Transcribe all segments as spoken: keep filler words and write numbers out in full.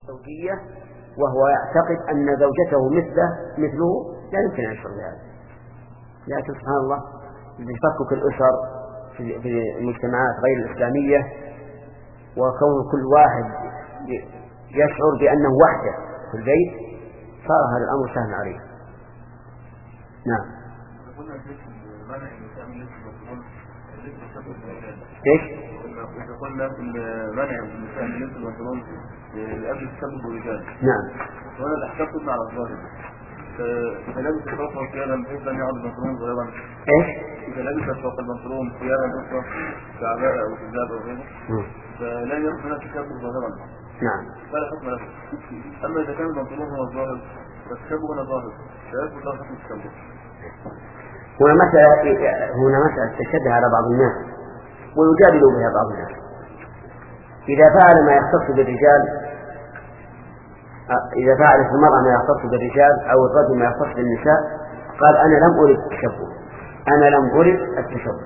زوجية وهو يعتقد أن زوجته مثله مثله لا يمكن أن يشعر بهذا. لكن سبحان الله بتفكك الأسر في المجتمعات غير الإسلامية وكون كل واحد يشعر بأنه وحده في البيت صار هذا الأمر سهل عليه. نعم. ايش؟ إذا قلنا في المنع النساء من لبس البنطلون لأجل تسبب الرجال. نعم. وهذا الأحكام تبنى على الظاهر. إذا لبس فوق الثياب بحيث أن يعد البنطلون ظاهرا. ايش؟ إذا لبس فوق البنطلون ثيابا أخرى كعباء أو حجاب أو غيره فلا يكون هناك تسبب ظاهرا. نعم. فلا حكم له. أما إذا كان البنطلون هو الظاهر فالتسبب هنا ظاهر. لا يكون له حكم التسبب. هنا مسألة هنا مسألة تشدد على بعض الناس ويجادل بها بعض الناس. إذا فعل ما يختص بالرجال إذا فعلت المرأة ما يختص بالرجال أو الرجل ما يختص بالنساء قال أنا لم أرد التشبه أنا لم أرد التشبه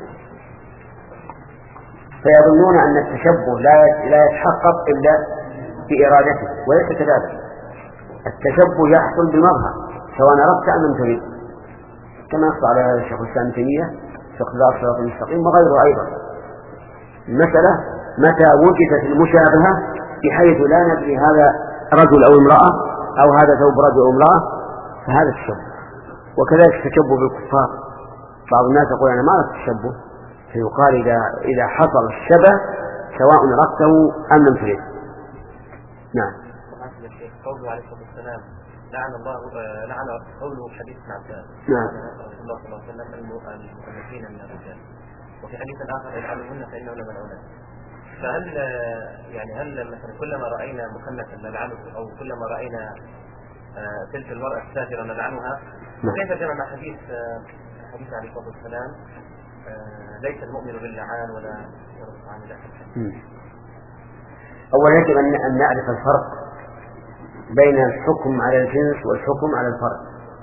فيظنون أن التشبه لا لا يتحقق إلا بإرادته وليس كذلك. التشبه يحصل بمظهر سواء أردت أم لم تريد كما يقول على هذا الشيخ الإسلام ابن تيمية في اقتضاء الصراط المستقيم وغيره أيضا. المسألة متى وجدت المشابهة بحيث لا ندري هذا رجل أو امرأة أو هذا ثوب رجل أو امرأة فهذا التشبه. وكذلك التشبه بالكفار بعض الناس يقول أنا ما أردت التشبه فيقال إذا إذا حصل الشبه سواء أردته أم لم تريد. نعم. قوله عليه الصلاة والسلام لعن الله لعن قوله في حديث ابن عباس نعم. رسول الله صلى الله عليه وسلم المؤنثين من الرجال وفي حديث آخر يلعنهن فإنهن ملعونات. فهل يعني هل مثلا كلما رأينا مخنثا نلعنه أو كلما رأينا تلك المرأة السافرة نلعنها؟ كيف جمع مع حديث حديث عليه الصلاة والسلام ليس المؤمن باللعان ولا يرد عن الأحد؟ أولا يجب أن نعرف الفرق بين الحكم على الجنس والحكم على الفرد.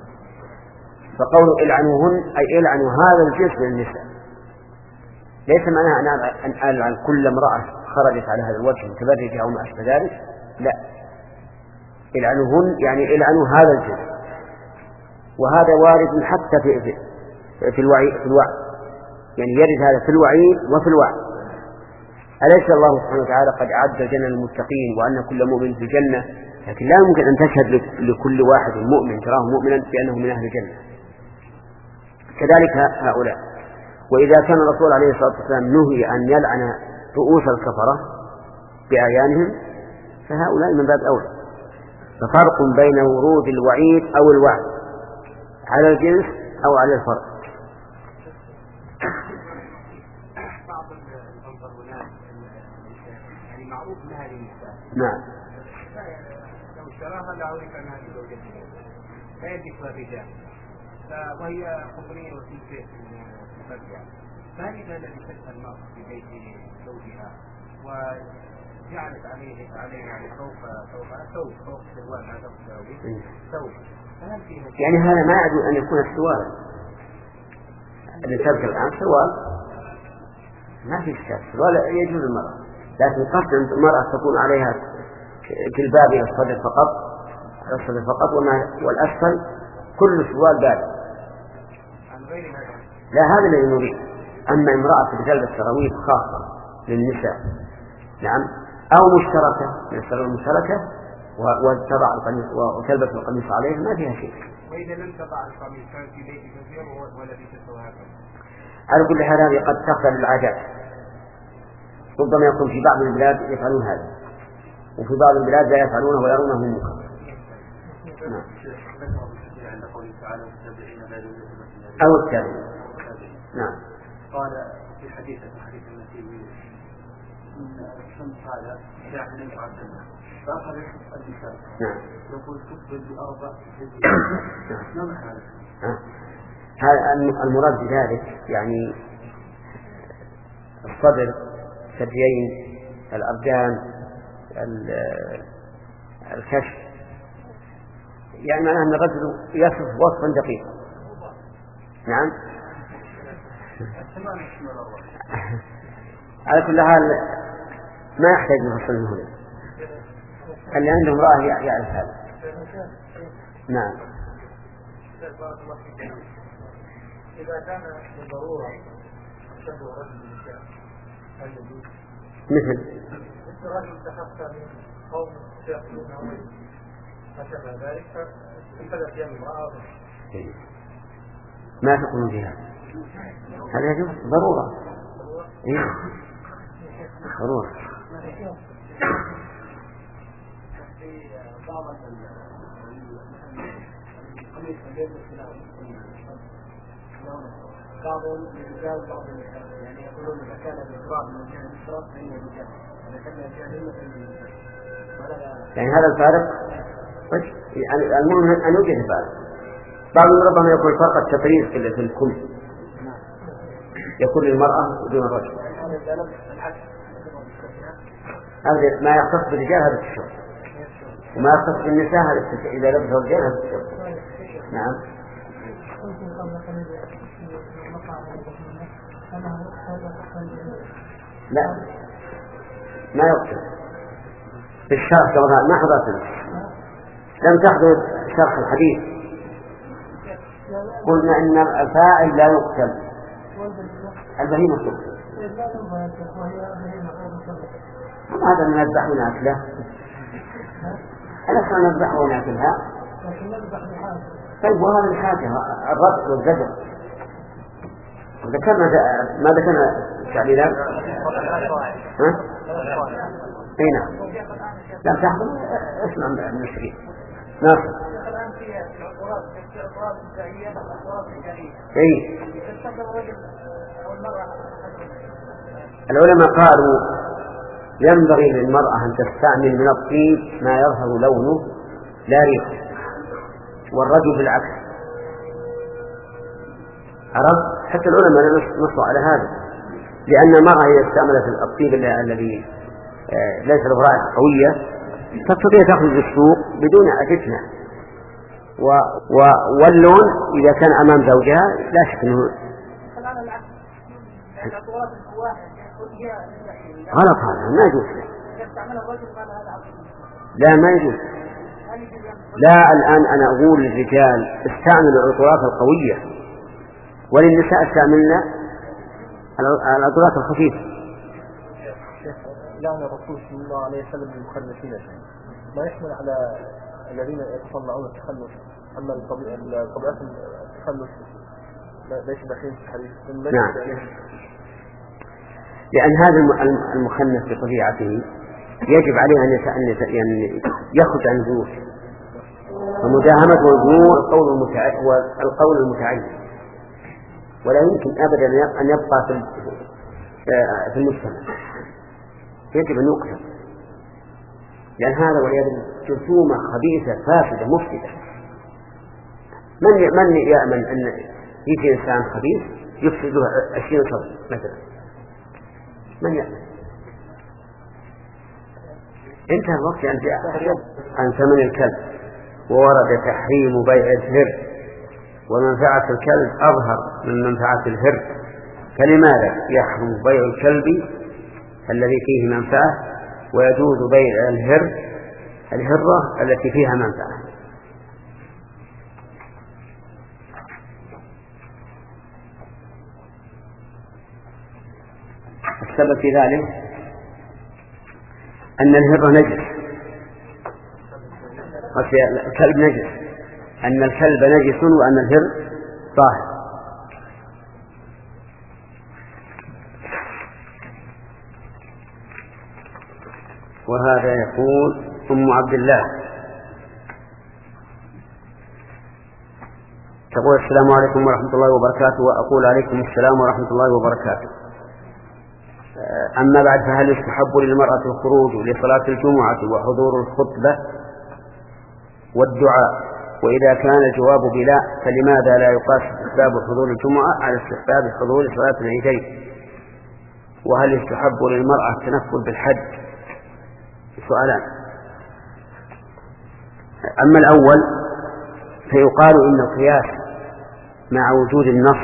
فقول العنوهن أي العنوا هذا الجنس من النساء ليس معناها أن ألعن كل امرأة خرجت على هذا الوجه متبرجة أو ما أشبه ذلك. لا العنوهن يعني العنوا هذا الجنس وهذا وارد حتى في في, في الوعي في الوعي يعني يرد هذا في الوعيد وفي الوعي. أليس الله سبحانه وتعالى قد أعد الجنة للمتقين وأن كل مؤمن في الجنة لكن لا يمكن أن تشهد لكل واحد مؤمن تراه مؤمنا بأنه من أهل الجنة. كذلك هؤلاء. وإذا كان الرسول عليه الصلاة والسلام نهي أن يلعن رؤوس الكفرة بأعيانهم فهؤلاء من باب أولى. ففرق بين ورود الوعيد أو الوعد على الجنس أو على الفرد. بعض المنظرونات يعني معروف لها للنساء. نعم. لو اشتراها لا أعرف أنها لزوجته لا يدرك الرجال وهي خمرين وفي شيء مرجع فهل إذا لبست المرأة في بيت زوجها وجعلت عليه عليه يعني فوق فوق ثوب فوق سروال ما تقصد ثوب فهل فيه يعني هذا ما يعد أن يكون السروال اللي تذكر الآن سروال ما في إشكال سروال يجوز المرأة لكن قصد المرأة تكون عليها جلباب إلى الصدر فقط الصدر فقط وما والأسفل كل سروال بارد. لا هذا الذي نريد. أما امرأة تلبس سراويل خاصة للنساء نعم أو مشتركة من السراويل المشتركة وتضع القميص وتلبس القميص عليه ما فيها شيء. وإذا لم تضع القميص كان في بيت كثير ولبست هكذا. على كل حال هذه قد تخطر العادات. ربما يكون في بعض البلاد يفعلون هذا وفي بعض البلاد لا يفعلونه ويرونه منكر. نعم. أو التابعين. نعم. قال في حديث حديث المسيح الشمس هذا جاء من النبي عليه الصلاة فأخذ النساء. نعم. يقول تقبل بأربع ما معنى هذا؟ هذا المراد بذلك يعني الصدر الثديين الأرجان الكشف يعني معناه أن الرجل يصف وصفا دقيقا. نعم. على كل حال ما يحتاج نفصل هنا اللي عنده امرأة يعرف هذا. نعم. إذا كان بالضرورة شبه رجل النساء هل يجوز؟ مثل رجل تخفى من قوم يأكلون ما شابه ذلك فانتبه فيها امرأة ما تقولون فيها؟ هذا يجوز ضرورة. إيه ضرورة. بعض الرجال بعض يعني يقولون إذا كان الإقرار من جهة الإشراف فإنه رجال إذا كان الجاهلية يعني هذا الفارق يعني المهم أن يوجد الفارق. بعض ربما يكون فرق التطريز في الكل يكون للمرأة ودون الرجل. هذا ما يختص بالرجال هذا الشغل وما يختص بالنساء هذا إذا لبس الرجال هذا الشغل. نعم. لا ما يقصد في الشرح كما ما حضرتنا لم تحضر شرح الحديث. قلنا إن الفاعل لا يقتل البهيمة تقتل. هذا نذبح ونأكله أليس نذبح ونأكلها؟ طيب وهذا الحاجة الربط والزجر ذكرنا ما ذكرنا تعليلات. ها؟ أي نعم. لا تحضر اسمع المشرين. نعم. أي. العلماء قالوا ينبغي للمرأة أن تستعمل من الطيب ما يظهر لونه لا ريحه والرجل بالعكس. عرفت؟ حتى العلماء نصوا على هذا لأن المرأة إذا استعملت الطيب الذي ليس له رائحة قوية تستطيع تخرج السوق بدون فتنة و... و... واللون إذا كان أمام زوجها لا شك أنه غلط. هذا ما يجوز. لا ما يجوز. لا الآن أنا أقول للرجال استعملوا العطورات القوية وللنساء استعملنا العطورات الخفيفة. لعن الرسول صلى الله عليه وسلم المخنثين ما يحمل على الذين يتصنعون التخلف. أما الطبيعات التخلف ليس داخلين في الحديث. نعم. لأن هذا المخنث بطبيعته يجب عليه أن يعني يخرج عن الزور ومداهمة الزور والقول المتعين ولا يمكن أبدا أن يبقى في المجتمع. يجب أن يقتل لأن هذا والعياذ بالله جرثومة خبيثة فاسدة مفسدة. من من يأمن أن يجي إنسان خبيث يفسده عشرين شر مثلا؟ من يأمن؟ انتهى الوقت أن عن ثمن الكلب وورد تحريم بيع الهر ومنفعة الكلب أظهر من منفعة الهر. فلماذا يحرم بيع الكلب الذي فيه منفعة ويجوز بيع الهر الهرة التي فيها منفعة؟ السبب في ذلك أن الهرة نجس. الكلب نجس. أن الكلب نجس وأن الهر طاهر. وهذا يقول أم عبد الله تقول السلام عليكم ورحمة الله وبركاته. وأقول عليكم السلام ورحمة الله وبركاته. أما بعد فهل يستحب للمرأة الخروج لصلاة الجمعة وحضور الخطبة والدعاء؟ وإذا كان الجواب بلا فلماذا لا يقاس استحباب حضور الجمعة على استحباب حضور صلاة العيدين؟ وهل يستحب للمرأة التنفل بالحج؟ سؤالان. أما الأول فيقال إن القياس مع وجود النص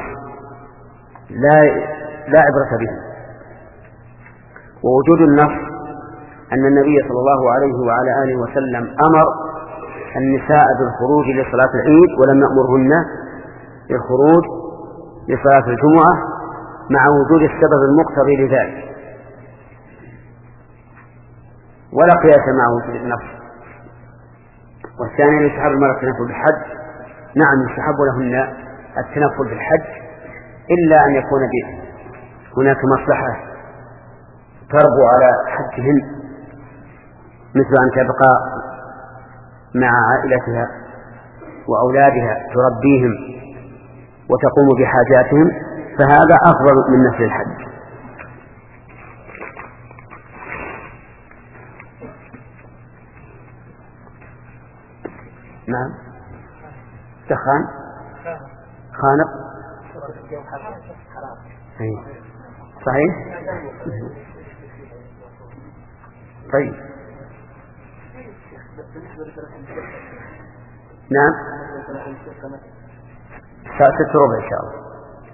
لا لا عبرة به، ووجود النص أن النبي صلى الله عليه وعلى آله وسلم أمر النساء بالخروج لصلاة العيد ولم يأمرهن بالخروج لصلاة الجمعة مع وجود السبب المقتضي لذلك، ولا قياس مع وجود النص. والثاني يستحب المرأة التنفل بالحج، نعم يستحب لهن التنفل بالحج إلا أن يكون به هناك مصلحة تربو على حجهن، مثل أن تبقى مع عائلتها وأولادها تربيهم وتقوم بحاجاتهم، فهذا أفضل من نفل الحج. نعم دخان خانق صحيح. طيب نعم ستة ربع إن شاء الله.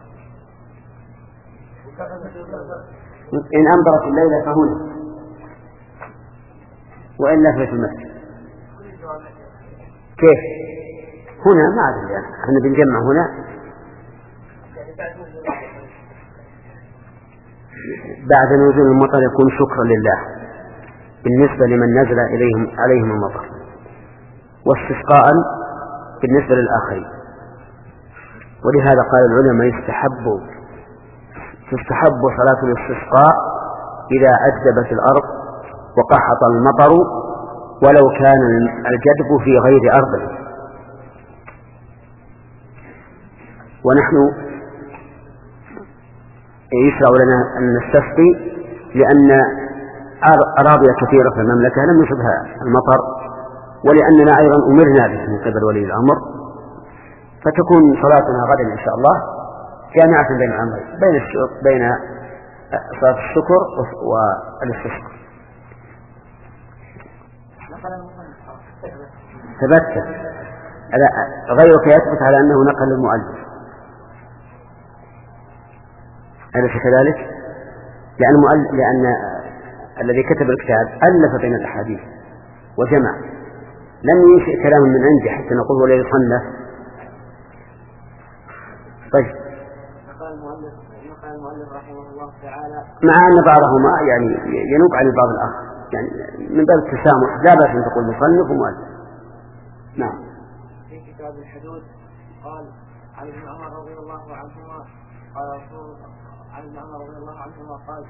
إن أمطرت الليلة فهنا وإلا في المسجد. كيف هنا ما أدري احنا بنجمع هنا بعد نزول المطر يكون شكرا لله بالنسبة لمن نزل إليهم عليهم المطر، واستسقاء بالنسبة للآخرين. ولهذا قال العلماء يستحب تستحب صلاة الاستسقاء إذا أجدبت الأرض وقحط المطر ولو كان الجدب في غير أرض. ونحن يشرع لنا أن نستسقي لأن أراضي كثيرة في المملكة لم يصبها المطر، ولأننا أيضا أمرنا به من قبل ولي الأمر، فتكون صلاتنا غدا إن شاء الله جامعة بين الأمرين، بين بين صلاة الشكر والاستسقاء. ثبت غيرك يثبت على أنه نقل المؤلف، أليس كذلك؟ لأن, المؤلف لأن الذي كتب الكتاب ألف بين الأحاديث وجمع، لم ينشئ كلام من عنده حتى نقول ولا يصنف. طيب قال المؤلف قال المؤلف رحمه الله تعالى مع أن بعضهما يعني ينوب عن البعض الآخر، يعني من باب التسامح لا بأس أن تقول مصنف ومؤلف. نعم. في كتاب الحدود قال عن ابن عمر رضي الله عنهما قال رسول عن ابن عمر رضي الله عنهما قال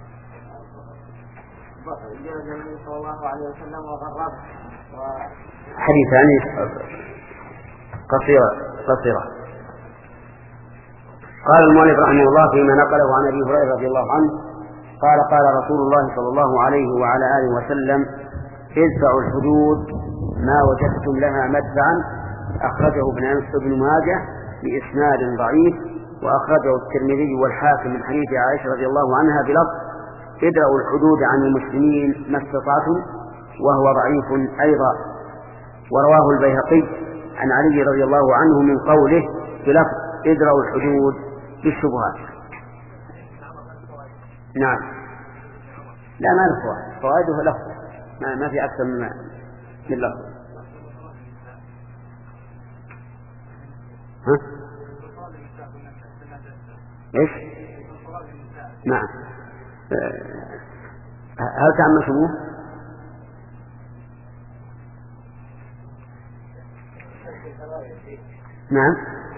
جلد النبي صلى الله عليه وسلم وغرب و... حديثان قصيرة قصيرة. قال المؤلف رحمه الله فيما نقله عن أبي هريرة رضي الله عنه قال قال رسول الله صلى الله عليه وعلى آله وسلم ادفعوا الحدود ما وجدتم لها مدفعا، أخرجه ابن ماجه بإسناد ضعيف، وأخرجه الترمذي والحاكم من حديث عائشة رضي الله عنها بلفظ ادرأوا الحدود عن المسلمين ما استطعتم، وهو ضعيف أيضا. ورواه البيهقي عن علي رضي الله عنه من قوله بلفظ ادرأوا الحدود بالشبهات. نعم لا ما له فوائده لفظ ما, ما في أكثر من من لفظ. ها ايش؟ نعم هل تعمل سموه؟ نعم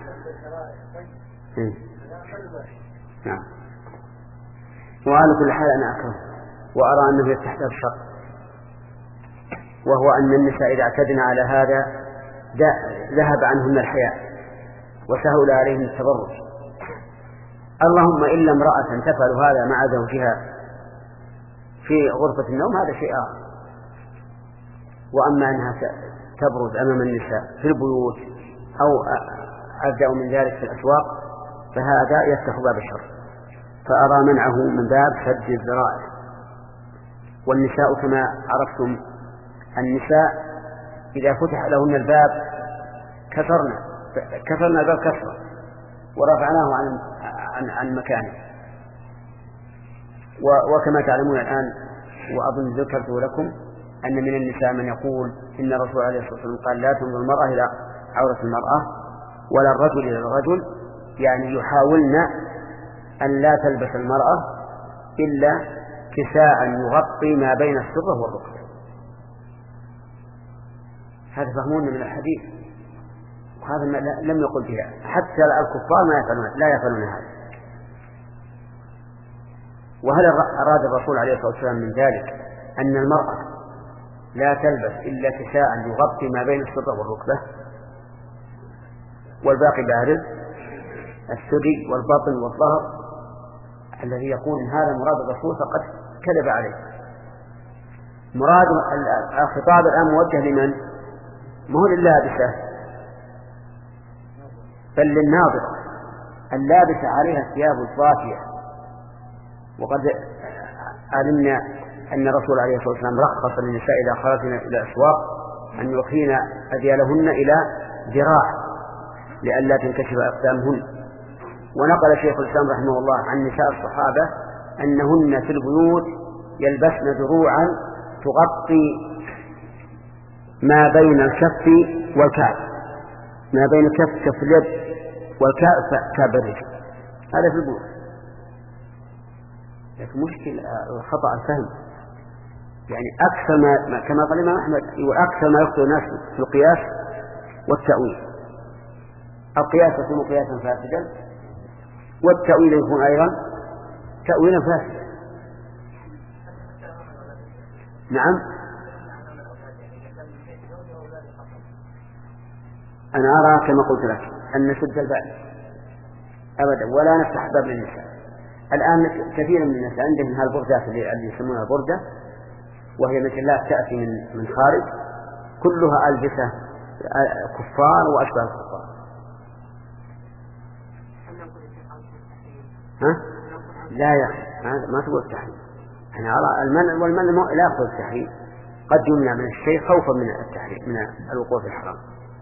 إيه؟ نعم. وعلى كل حال أنا أكره وأرى أنه يستحسن الشر، وهو أن النساء إذا اعتدن على هذا ذهب عنهن الحياء وسهل عليهم التبرج. اللهم إلا امرأة تفعل هذا مع زوجها في غرفة النوم هذا شيء آخر، وأما أنها تبرز أمام النساء في البيوت أو أبدأ من ذلك في الأسواق فهذا يفتح باب الشر، فأرى منعه من باب سد الذرائع. والنساء كما عرفتم النساء إذا فتح لهن الباب كسرنا كسرنا الباب كسرا ورفعناه عن عن, عن مكانه. وكما تعلمون الآن وأظن ذكرت لكم أن من النساء من يقول إن الرسول عليه الصلاة والسلام قال لا تنظر المرأة إلى عورة المرأة ولا الرجل إلى الرجل، يعني يحاولن أن لا تلبس المرأة إلا كساء يغطي ما بين السرة والركبة. هذا فهمون من الحديث، وهذا لم يقل فيها، حتى الكفار ما يفعلون لا يفعلون هذا. وهل أراد الرسول عليه الصلاة والسلام من ذلك أن المرأة لا تلبس إلا كساء يغطي ما بين السرة والركبة والباقي بارز الثدي والبطن والظهر؟ الذي يقول إن هذا مراد الرسول فقد كذب عليه. مراد الخطاب الآن موجه لمن؟ ما هو لللابسة بل للناظرة اللابسة عليها الثياب الضافية. وقد علمنا أن الرسول عليه الصلاة والسلام رخص للنساء إذا خرجن إلى الأسواق أن يرخين أذيالهن إلى ذراع لئلا تنكشف أقدامهن. ونقل شيخ الإسلام رحمه الله عن نساء الصحابة أنهن في البيوت يلبسن دروعا تغطي ما بين الكف والكعب، ما بين الكف كف اليد والكعب كعب الرجل، هذا في البيوت. لكن مشكل خطأ الفهم، يعني أكثر ما كما قال الإمام أحمد وأكثر ما يخطئ الناس في القياس والتأويل. القياس يكون قياسا فاسدا، والتأويل يكون أيضا تأويلا فاسدا. نعم، أنا أرى كما قلت لك أن نسد الباب أبدا ولا نفتح باب للنساء. الآن كثير من الناس عندهم هالبردات اللي يسمونها بردة، وهي مثل لا تأتي من من خارج، كلها ألبسة كفار وأشباه الكفار. ها؟ لا يا أخي ما تقول التحريم. أنا أرى المنع والمنع لا يقصد التحريم، قد يمنع من الشيء خوفا من التحريم من الوقوع في الحرام.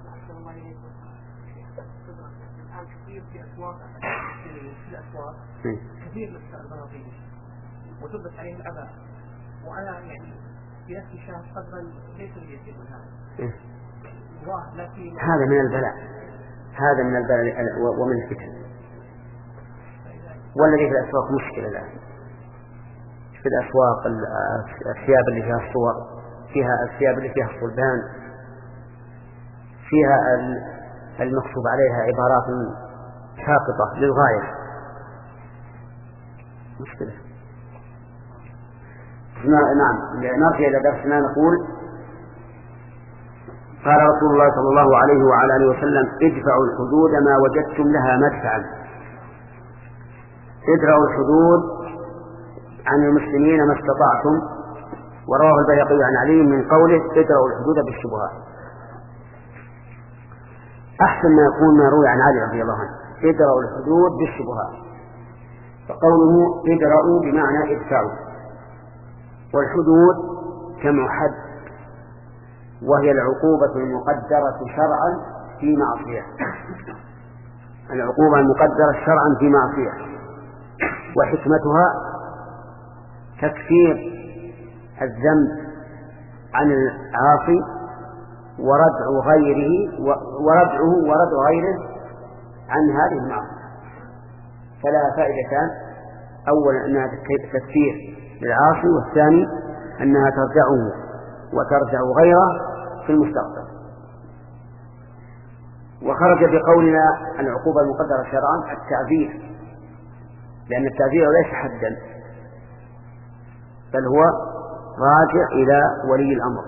كثير من البناطيل وتلبس عليه الأباء، وأنا يعني في نفسي شاهد قدرا ليس بيسير من هذا. لكن هذا من البلاء، هذا من البلاء ومن الفتن. والذي في الأسواق مشكلة الآن، في الأسواق الثياب اللي فيها الصور، فيها الثياب اللي فيها الصلبان، فيها المكتوب عليها عبارات ساقطة للغاية، مشكلة. نعم، نرجع إلى درسنا. نقول قال رسول الله صلى الله عليه وعلى آله وسلم ادفعوا الحدود ما وجدتم لها مدفعا. ادفعوا الحدود عن المسلمين ما استطعتم. ورواه البيهقي عن علي من قوله ادفعوا الحدود بالشبهات. أحسن ما يكون ما روي عن علي رضي الله عنه ادفعوا الحدود بالشبهات. فقوله ادرأوا بمعنى ادفعوا، والحدود جمع حد، وهي العقوبة المقدرة شرعا في معصية. العقوبة المقدرة شرعا في معصية، وحكمتها تكفير الذنب عن العاصي وردع غيره وردعه وردع غيره عن هذه المعصية. فلا فائدتان: أولا أنها تكفير للعاصي، والثاني أنها ترجعه وترجع غيره في المستقبل. وخرج بقولنا العقوبة المقدرة شرعا التعذير، لأن التعذير ليس حدا بل هو راجع إلى ولي الأمر.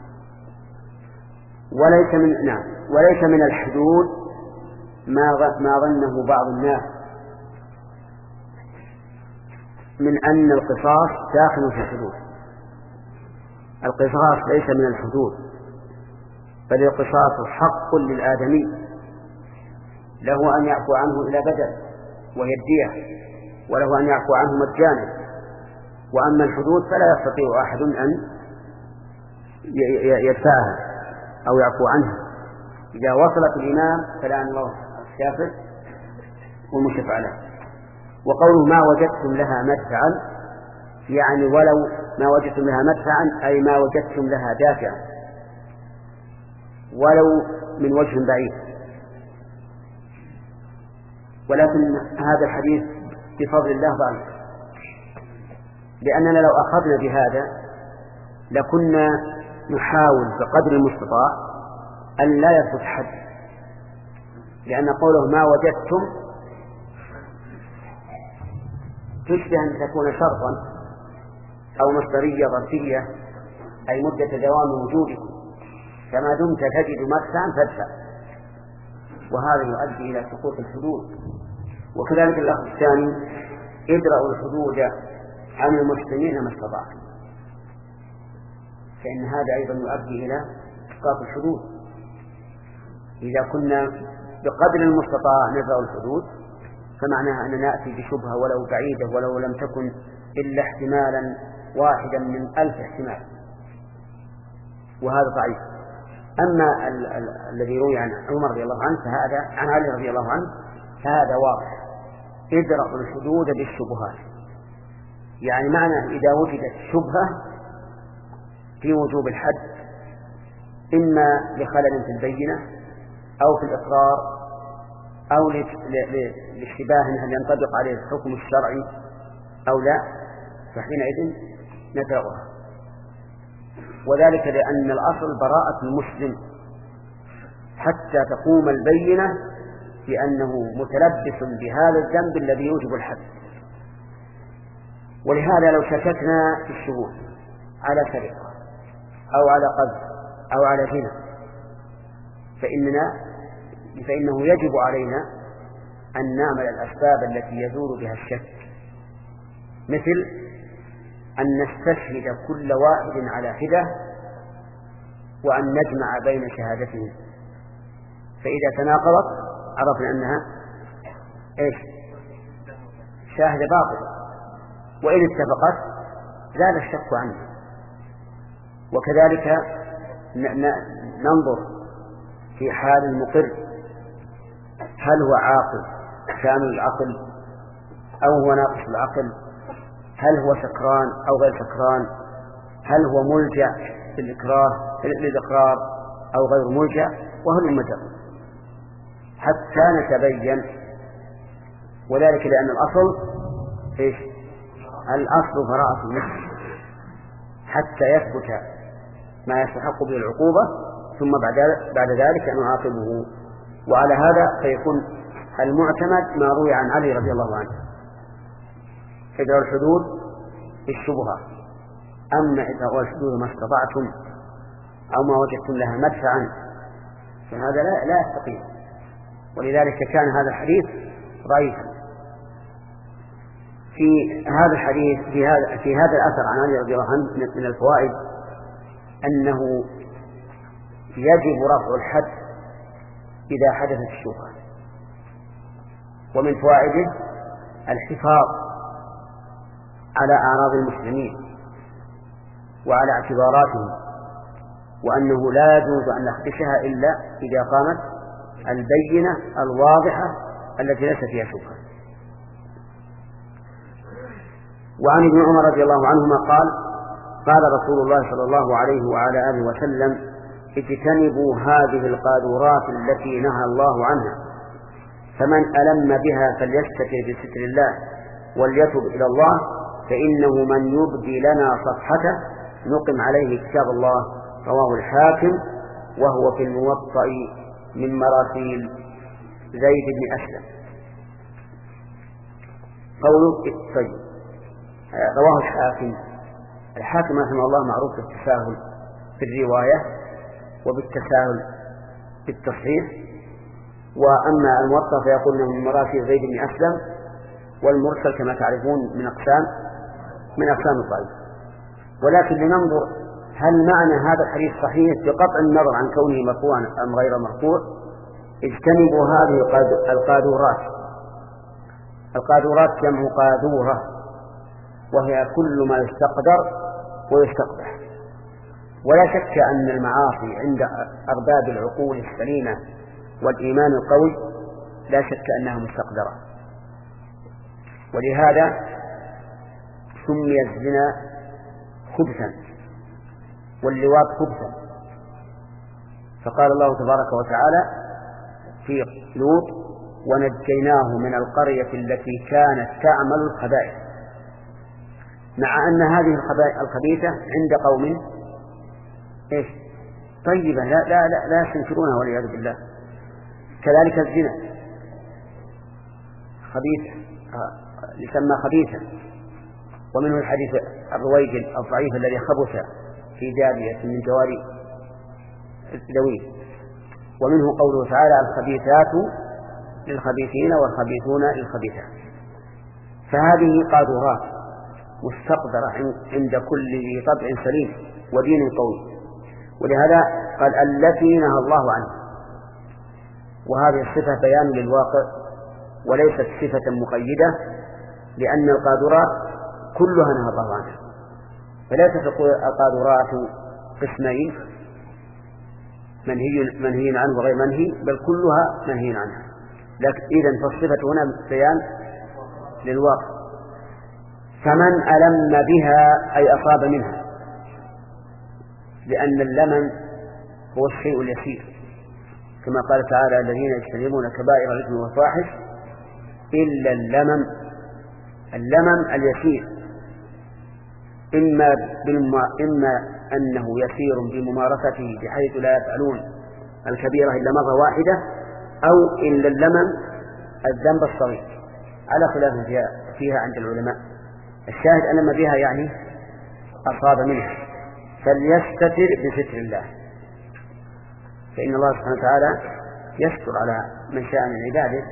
وليس من نعم وليس من الحدود ما ما ظنه بعض الناس من أن القصاص داخل في الحدود. القصاص ليس من الحدود، بل القصاص حق للآدمي، له أن يعفو عنه إلى بدل وهي الدية، وله أن يعفو عنه مجانا. وأما الحدود فلا يستطيع أحد أن يدفعها أو يعفو عنها. إذا وصلت الإمام فلعن الله الكافر والمشرف عليه. وقوله ما وجدتم لها مدفعا يعني ولو ما وجدتم لها مدفعا أي ما وجدتم لها دافعا ولو من وجه بعيد. ولكن هذا الحديث بفضل الله ضعيف، لأننا لو أخذنا بهذا لكنا نحاول بقدر المستطاع أن لا يثبت حد، لأن قوله ما وجدتم تشبه أن تكون شرطا أو مصدرية ظرفية أي مدة دوام وجودكم، كما دمت تجد مدفعا فادفع، وهذا يؤدي إلى سقوط الحدود. وكذلك اللفظ الثاني ادرأوا الحدود عن المسلمين ما استطعتم، فإن هذا أيضا يؤدي إلى إسقاط الحدود. إذا كنا بقدر المستطاع ندرأ الحدود فمعناها أن نأتي بشبهة ولو بعيدة ولو لم تكن إلا احتمالا واحدا من ألف احتمال، وهذا ضعيف. أما ال- ال- الذي روي عن عمر رضي الله عنه فهذا عن علي رضي الله عنه فهذا واضح، ادرأوا الحدود بالشبهات، يعني معنى إذا وجدت شبهة في وجوب الحد إما لخلل في البينة أو في الإقرار أو لاشتباه هل ينطبق عليه الحكم الشرعي أو لا، فحينئذ ندرأها. وذلك لأن الأصل براءة المسلم حتى تقوم البينة بأنه متلبس بهذا الذنب الذي يوجب الحد. ولهذا لو شككنا في الشهود على سرقة أو على قذف أو على زنا فإننا فإنه يجب علينا أن نعمل الأسباب التي يزول بها الشك، مثل أن نستشهد كل واحد على حدة وأن نجمع بين شهادتهم، فإذا تناقضت عرفنا أنها إيش؟ شاهدة باطلة، وإن اتفقت زال الشك عنها. وكذلك ننظر في حال المقر هل هو عاقل كامل العقل أو هو ناقص العقل، هل هو سكران أو غير سكران، هل هو ملجأ للإكراه للإقرار أو غير ملجأ، وهل المجر حتى نتبين. وذلك لأن الأصل إيش؟ الأصل براءة المسلم حتى يثبت ما يستحق به العقوبة ثم بعد بعد ذلك نعاقبه. وعلى هذا فيكون المعتمد ما روي عن علي رضي الله عنه ادرأوا الحدود بالشبهة. أما ادرأوا الحدود ما استطعتم أو ما وجدتم لها مدفعا فهذا لا, لا يستقيم. ولذلك كان هذا الحديث ضعيفا. في هذا الحديث في هذا في هذا الأثر عن علي رضي الله عنه من الفوائد أنه يجب رفع الحد إذا حدثت الشبهة، ومن فوائده الحفاظ على أعراض المسلمين وعلى اعتباراتهم، وأنه لا يجوز أن نخدشها إلا إذا قامت البينة الواضحة التي ليس فيها شبهة. وعن ابن عمر رضي الله عنهما قال قال رسول الله صلى الله عليه وعلى آله وسلم اجتنبوا هذه القاذورات التي نهى الله عنها، فمن ألم بها فليستتر بستر الله وليتب إلى الله، فإنه من يبدي لنا صفحته نقم عليه كتاب الله. رواه الحاكم وهو في الموطأ من مراسيل زيد بن أسلم. قوله طيب رواه الحاكم. الحاكم رحمه الله معروف بالتساهل في الرواية وبالتساهل في التصحيح، وأما الموطأ فيقول من مراسيل زيد بن أسلم، والمرسل كما تعرفون من أقسام من أقسام الضعيف. ولكن لننظر هل معنى هذا الحديث صحيح بقطع النظر عن كونه مرفوعا أم غير مرفوع. اجتنبوا هذه القاذورات. القاذورات جمع قاذورة، وهي كل ما يستقدر ويستقبح. ولا شك أن المعاصي عند أرباب العقول السليمة والإيمان القوي لا شك أنها مستقدرة، ولهذا سمي الزنا خبثا واللواط خبثا. فقال الله تبارك وتعالى في لوط: ونجيناه من القرية التي كانت تعمل الخبائث، مع أن هذه الخبيثة عند قوم إيش؟ طيبة لا, لا, لا, لا يستنكرونها والعياذ بالله. كذلك الزنا خبيث يسمى خبيثا، ومنه الحديث الرويجل الضعيف الذي خبث في جارية من جواري ذويه. ومنه قوله تعالى: الخبيثات للخبيثين والخبيثون للخبيثات. فهذه قاذورات مستقدرة عند كل ذي طبع سليم ودين قوي، ولهذا قال: التي نهى الله عنها. وهذه الصفة بيان للواقع وليست صفة مقيدة، لأن القاذورات كلها نهى الله عنها، فليست القاذورات قسمين: منهي منهي عنه وغير منهي، بل كلها منهي عنها. لكن إذن فالصفة هنا بيان للواقع. فمن ألم بها أي أصاب منها، لأن اللمم هو الشيء اليسير، كما قال تعالى: الذين يجتنبون كبائر الإثم والفواحش إلا اللمم. اللمم اليسير إما, إما أنه يسير بممارسته بحيث لا يفعلون الكبيرة إلا مرة واحدة، أو إلا اللمم الذنب الصغير، على خلاف فيها, فيها عند العلماء. الشاهد ألم بها يعني أصاب منها، فليستتر بستر الله، فإن الله سبحانه وتعالى يستر على من شاء من عباده.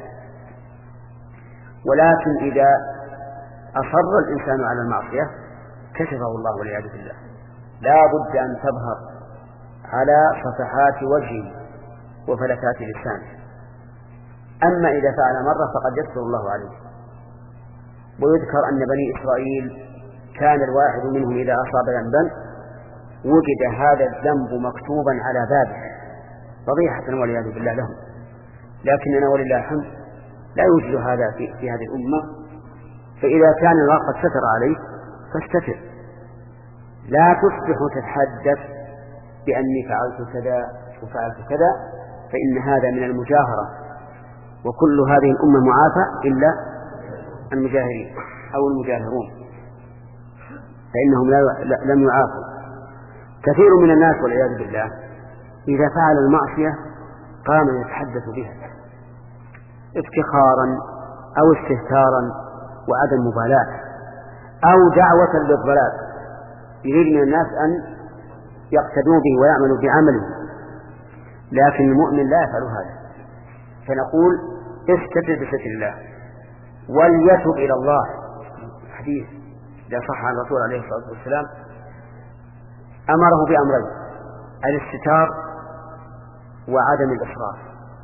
ولكن إذا أصر الإنسان على المعصية كشفه الله والعياذ بالله، لا بد أن تظهر على صفحات وجهه وفلتات لسانه. أما إذا فعل مرة فقد يستر الله عليه. ويذكر أن بني إسرائيل كان الواحد منهم إذا أصاب ذنبا وجد هذا الذنب مكتوبا على بابه فضيحة والعياذ بالله لهم. لكننا ولله الحمد لا يوجد هذا في, في هذه الأمة. فإذا كان الله قد ستر عليك فاستتر، لا تصبح تتحدث بأني فعلت كذا وفعلت كذا، فإن هذا من المجاهرة، وكل هذه الأمة معافى إلا المجاهرين أو المجاهرون، فإنهم لا لم يعافوا. كثير من الناس والعياذ بالله إذا فعل المعصية قام يتحدث بها افتخارا أو استهتارا وعدم مبالاة أو دعوة للضلال، يريد من الناس أن يقتدوا به ويعملوا بعمله. لكن المؤمن لا يفعل هذا، فنقول استتر بستر الله وليتب إلى الله. حديث لا صح عن الرسول عليه الصلاة والسلام أمره بأمرين: الاستتار وعدم الإصرار.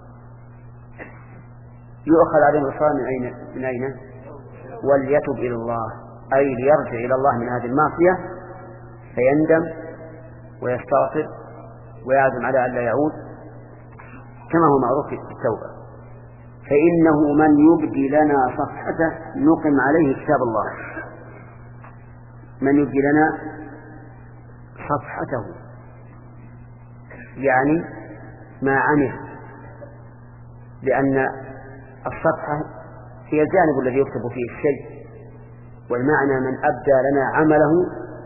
يؤخذ عدم الإصرار من أين؟ من أين؟ وليتب إلى الله، أي ليرجع إلى الله من هذه المعصية فيندم ويستغفر ويعزم على أن لا يعود، كما هو معروف في التوبة. فإنه من يبدي لنا صفحته نقم عليه كتاب الله. من يبدي لنا صفحته يعني ما عمل، لأن الصفحة هي الجانب الذي يكتب فيه الشيء، والمعنى من أبدى لنا عمله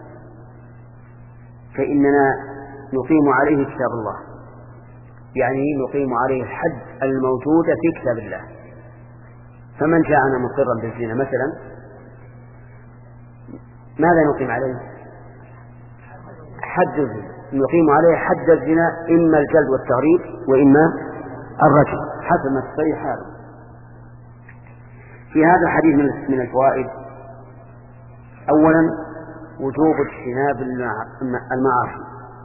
فإننا نقيم عليه كتاب الله، يعني نقيم عليه الحد الموجود في كتاب الله. فمن جاءنا مقرا بالزنا مثلا ماذا نقيم عليه؟ حد الزنا، نقيم عليه حد الزنا، إما الجلد والتغريب وإما الرجم حسب ما تصريح هذا. في هذا الحديث من الفوائد: أولا وجوب اجتناب المعاصي،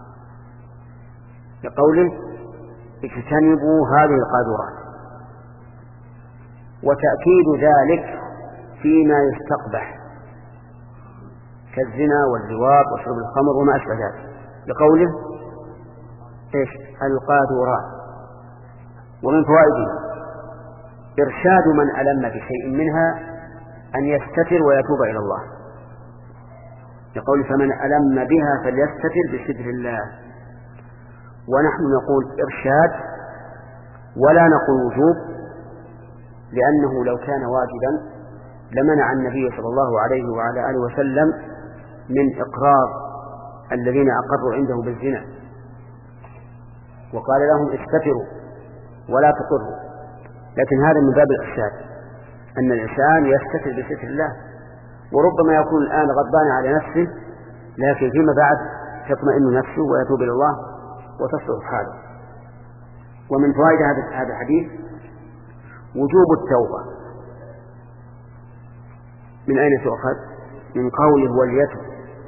لقوله اجتنبوا هذه القاذورات، وتأكيد ذلك فيما يستقبح كالزنا واللواط وشرب الخمر وما أشبه ذلك، لقوله إيش؟ القاذورات. ومن فوائده إرشاد من ألم بشيء منها أن يستتر ويتوب إلى الله، يقول فمن ألم بها فليستتر بستر الله. ونحن نقول إرشاد ولا نقول وجوب، لأنه لو كان واجبا لمنع النبي صلى الله عليه وعلى آله وسلم من إقرار الذين أقروا عنده بالزنا، وقال لهم استتروا ولا تقروا. لكن هذا من باب الإرشاد، أن الإنسان يستتر بستر الله، وربما يكون الآن غضبان على نفسه، لكن فيما بعد تطمئن نفسه ويتوب إلى الله وتصلح حاله. ومن فوائد هذا الحديث وجوب التوبة. من أين تؤخذ؟ من قوله وليتب.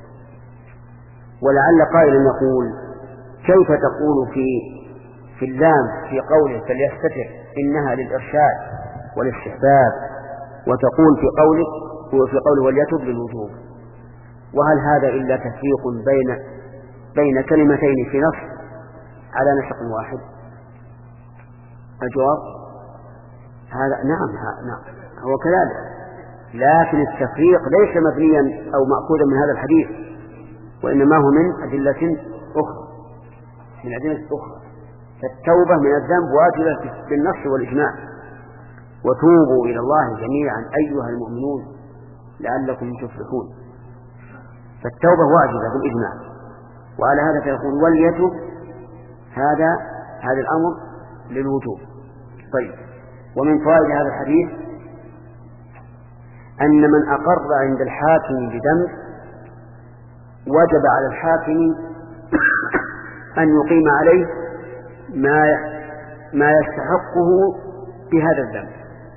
ولعل قائلا يقول كيف تقول في في اللام في قوله فليستتر إنها للإرشاد والاستحباب، وتقول في قوله وفي قوله وليتب للوجوب؟ وهل هذا إلا تفريق بين بين كلمتين في نص على نسق واحد؟ الجواب هذا نعم نعم هو كذلك، لكن التفريق ليس مبنيا أو مأخوذا من هذا الحديث، وإنما هو من أدلة أخرى من أدلة أخرى. فالتوبة من الذنب واجبة بالنص والإجماع. وتوبوا إلى الله جميعا أيها المؤمنون لعلكم تفلحون. فالتوبة واجبة بالإجماع، وعلى هذا فيقول وليتب، هذا هذا الأمر للوجوب. طيب، ومن فوائد هذا الحديث أن من أقر عند الحاكم بذنب وجب على الحاكم أن يقيم عليه ما ما يستحقه بهذا الذنب،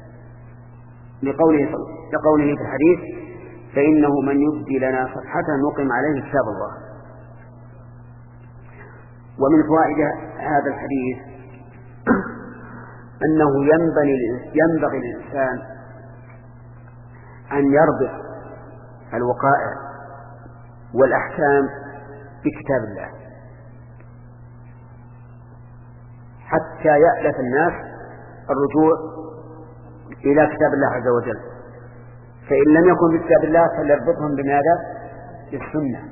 لقوله لقوله في الحديث فإنه من يبدي لنا صفحة نقم عليه كتاب الله. ومن فوائد هذا الحديث أنه ينبغي للإنسان أن يربط الوقائع والأحكام بكتاب الله حتى يألف الناس الرجوع إلى كتاب الله عز وجل. فإن لم يكن بكتاب الله فليربطهم بماذا؟ بالسنة.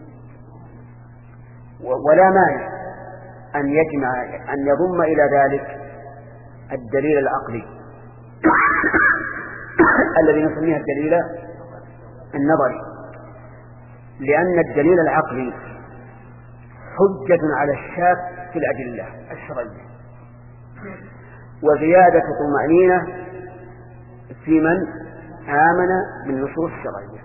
ولا مانع أن يجمع أن يضم إلى ذلك الدليل العقلي الذي نسميه الدليل النظري، لأن الدليل العقلي حجة على الشاك في الأدلة الشرعية، وزيادة طمأنينة في من آمن بالنصوص الشرعية.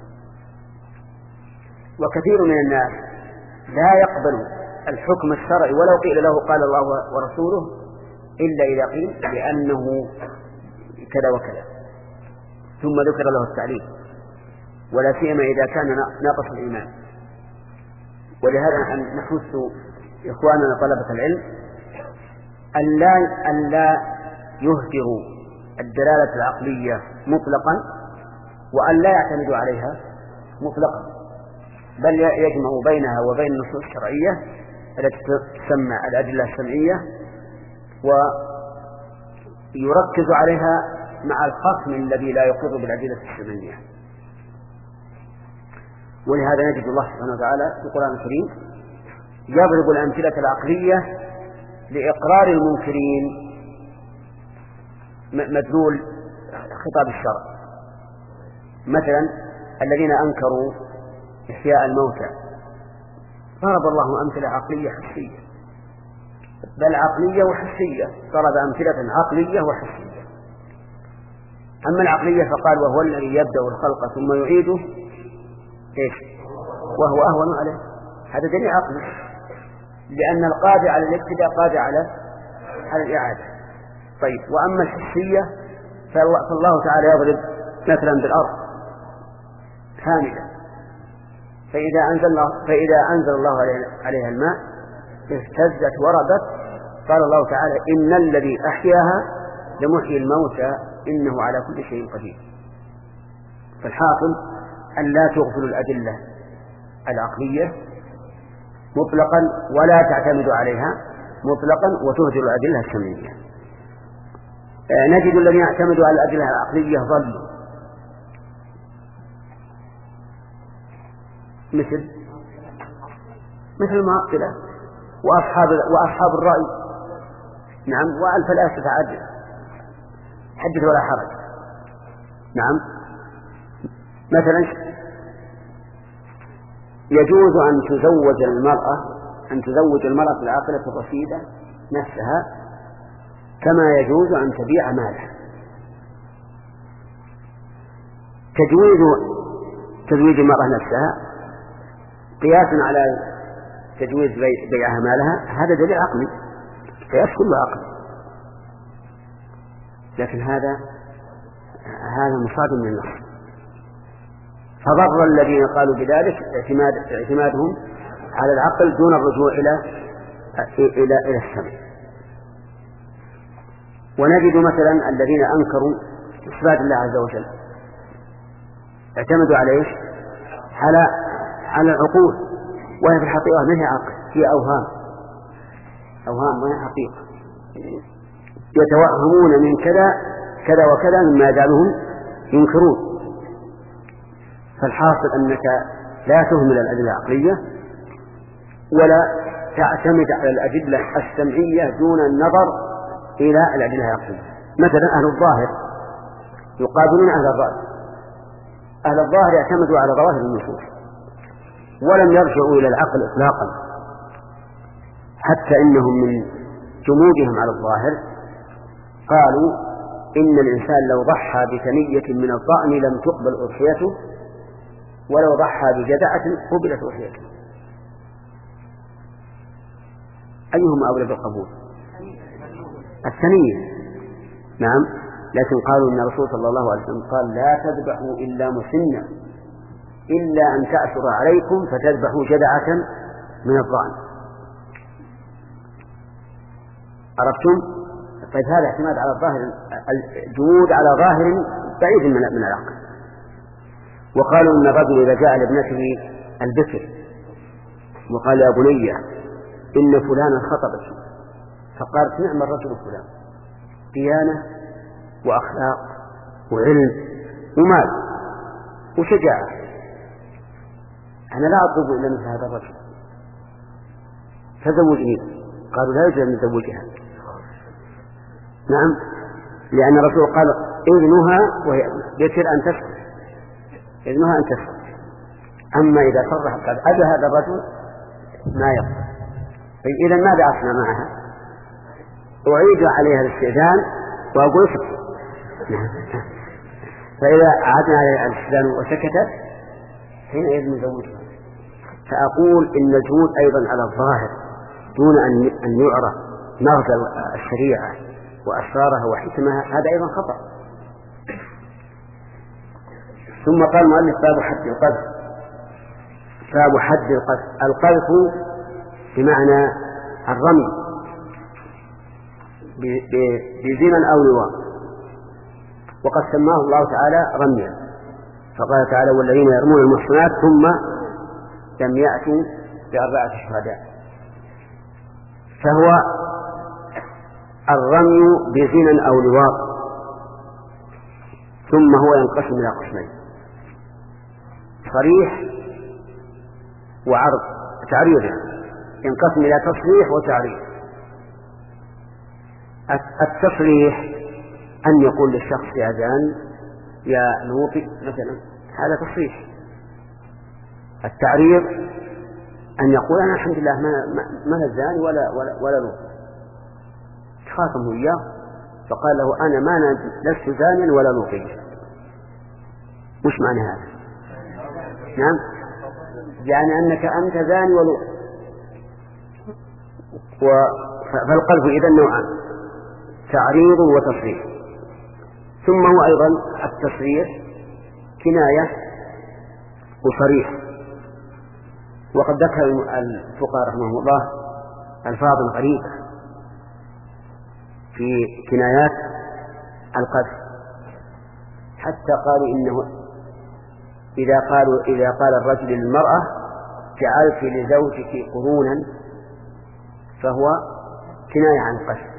وكثير من الناس لا يقبل الحكم الشرعي ولو قيل له قال الله ورسوله إلا إذا قيل لأنه كذا وكذا ثم ذكر له التعليل، ولا سيما إذا كان ناقص الإيمان. ولهذا نحث إخواننا طلبة العلم أن لا أن لا يهدروا الدلالة العقلية مطلقا، وأن لا يعتمدوا عليها مطلقا، بل يجمعوا بينها وبين النصوص الشرعية التي تسمى الأدلة السمعية، ويركز عليها مع الخصم الذي لا يقر بالأدلة السمعية. ولهذا نجد الله سبحانه وتعالى في القرآن الكريم يضرب الأمثلة العقلية لإقرار المنكرين مدلول خطاب الشرع. مثلا الذين أنكروا إحياء الموتى ضرب الله أمثلة عقلية حسية، بل عقلية وحسية، ضرب أمثلة عقلية وحسية. أما العقلية فقال وهو الذي يبدأ الخلق ثم يعيده إيش وهو أهون عليه، هذا دليل عقلي، لأن القادر على الابتداء قادر على على الإعادة. طيب، وأما الحسية فالله تعالى يضرب مثلا بالأرض هامدة، فإذا أنزل الله فإذا أنزل الله عليها الماء اهتزت وربت، قال الله تعالى إن الذي أحياها لمحيي الموتى إنه على كل شيء قدير. فالحاصل أن لا تغفلوا الأدلة العقلية مطلقا ولا تعتمدوا عليها مطلقا وتهدروا الأدلة السمعية. آه نجد الذين يعتمدوا على الأدلة العقلية ضلوا، مثل مثل المعطلة وأصحاب وأصحاب الرأي. نعم. والفلاسفة عاد حدث ولا حرج. نعم. مثلا يجوز أن تزوج المرأة أن تزوج المرأة العاقلة الرشيدة نفسها كما يجوز أن تبيع مالها. تجويز تزويج المرأة نفسها قياسا على تجويز بيعها مالها هذا دليل عقلي، قياس كله عقلي، لكن هذا هذا مصادم للنص. فضر الذين قالوا بذلك اعتماد اعتمادهم على العقل دون الرجوع إلى إلى إلى السمع. ونجد مثلا الذين أنكروا صفات الله عز وجل اعتمدوا على ايش؟ على على العقول، وهي في الحقيقة ما هي عقل، هي أوهام أوهام ما هي حقيقة. يتوهمون من كذا كذا وكذا مما يجعلهم ينكرون. فالحاصل أنك لا تهمل الأدلة العقلية ولا تعتمد على الأدلة السمعية دون النظر إلى الأدلة العقلية. مثلا أهل الظاهر يقابلون أهل الرأي. أهل الظاهر يعتمدوا على ظواهر النصوص ولم يرجعوا إلى العقل إطلاقا، حتى إنهم من جمودهم على الظاهر قالوا إن الإنسان لو ضحى بثنية من الضأن لم تقبل أضحيته، ولو ضحى بجدعة قبلت أضحيته. أيهما أولى بالقبول؟ الثنية. نعم. لكن قالوا إن الرسول صلى الله عليه وسلم قال لا تذبحوا إلا مسنة إلا أن تأثر عليكم فتذبحوا جدعة من الضأن. عرفتم؟ طيب هذا اعتماد على الظاهر، الجمود على ظاهر بعيد من من العقل. وقالوا إن الرجل إذا جاء لابنته البكر وقال يا بني إن فلانا خطبك، فقالت نعم الرجل فلان، ديانة وأخلاق وعلم ومال وشجاعة، أنا لا أطلب إلا مثل هذا الرجل فزوجني. قالوا لا يجوز أن نزوجها. نعم. لأن الرسول قال إذنها وهي بكر أن تسكت، إذنها أن تسكت. أما إذا صرح قد أجى هذا الرجل ما يقبل. إذا ماذا أصنع معها؟ أعيد عليها الاستئذان وأقول سكت. فإذا عادنا عليها الاستئذان وسكتت حينئذ نزوجها. فأقول إن الجهود أيضا على الظاهر دون أن يعرف مغزى الشريعة وأسرارها وحكمها هذا أيضا خطأ. ثم قال المؤلف باب حد القذف. باب حد القذف. القذف بمعنى الرمي بزنا أو لواط، وقد سماه الله تعالى رميا، فقال تعالى والذين يرمون المحصنات ثم لم يأتوا بأربعة شهداء. فهو الرمي بزنا أو لواط. ثم هو ينقسم إلى قسمين: صريح وعرض تعريض، ينقسم إلى تصريح وتعريض. التصريح أن يقول للشخص يا زاني يا لوطي مثلا، هذا تصريح. التعريض أن يقول أنا الحمد لله ما ما الزاني ولا ولا ولا لوطي، تخاصمه إياه فقال له أنا ما لست زانيا ولا لوطي. وش معنى هذا؟ نعم، يعني أنك أنت زاني ولوطي. فالقلب إذن نوعان: تعريض وتصريح. ثم هو أيضا التصريح كناية وصريح. وقد ذكر الفقهاء رحمه الله ألفاظ غريبة في كنايات القذف، حتى قالوا إنه إذا قالوا إذا قال الرجل للمرأة جعلت لزوجك قرونا فهو كناية عن القذف.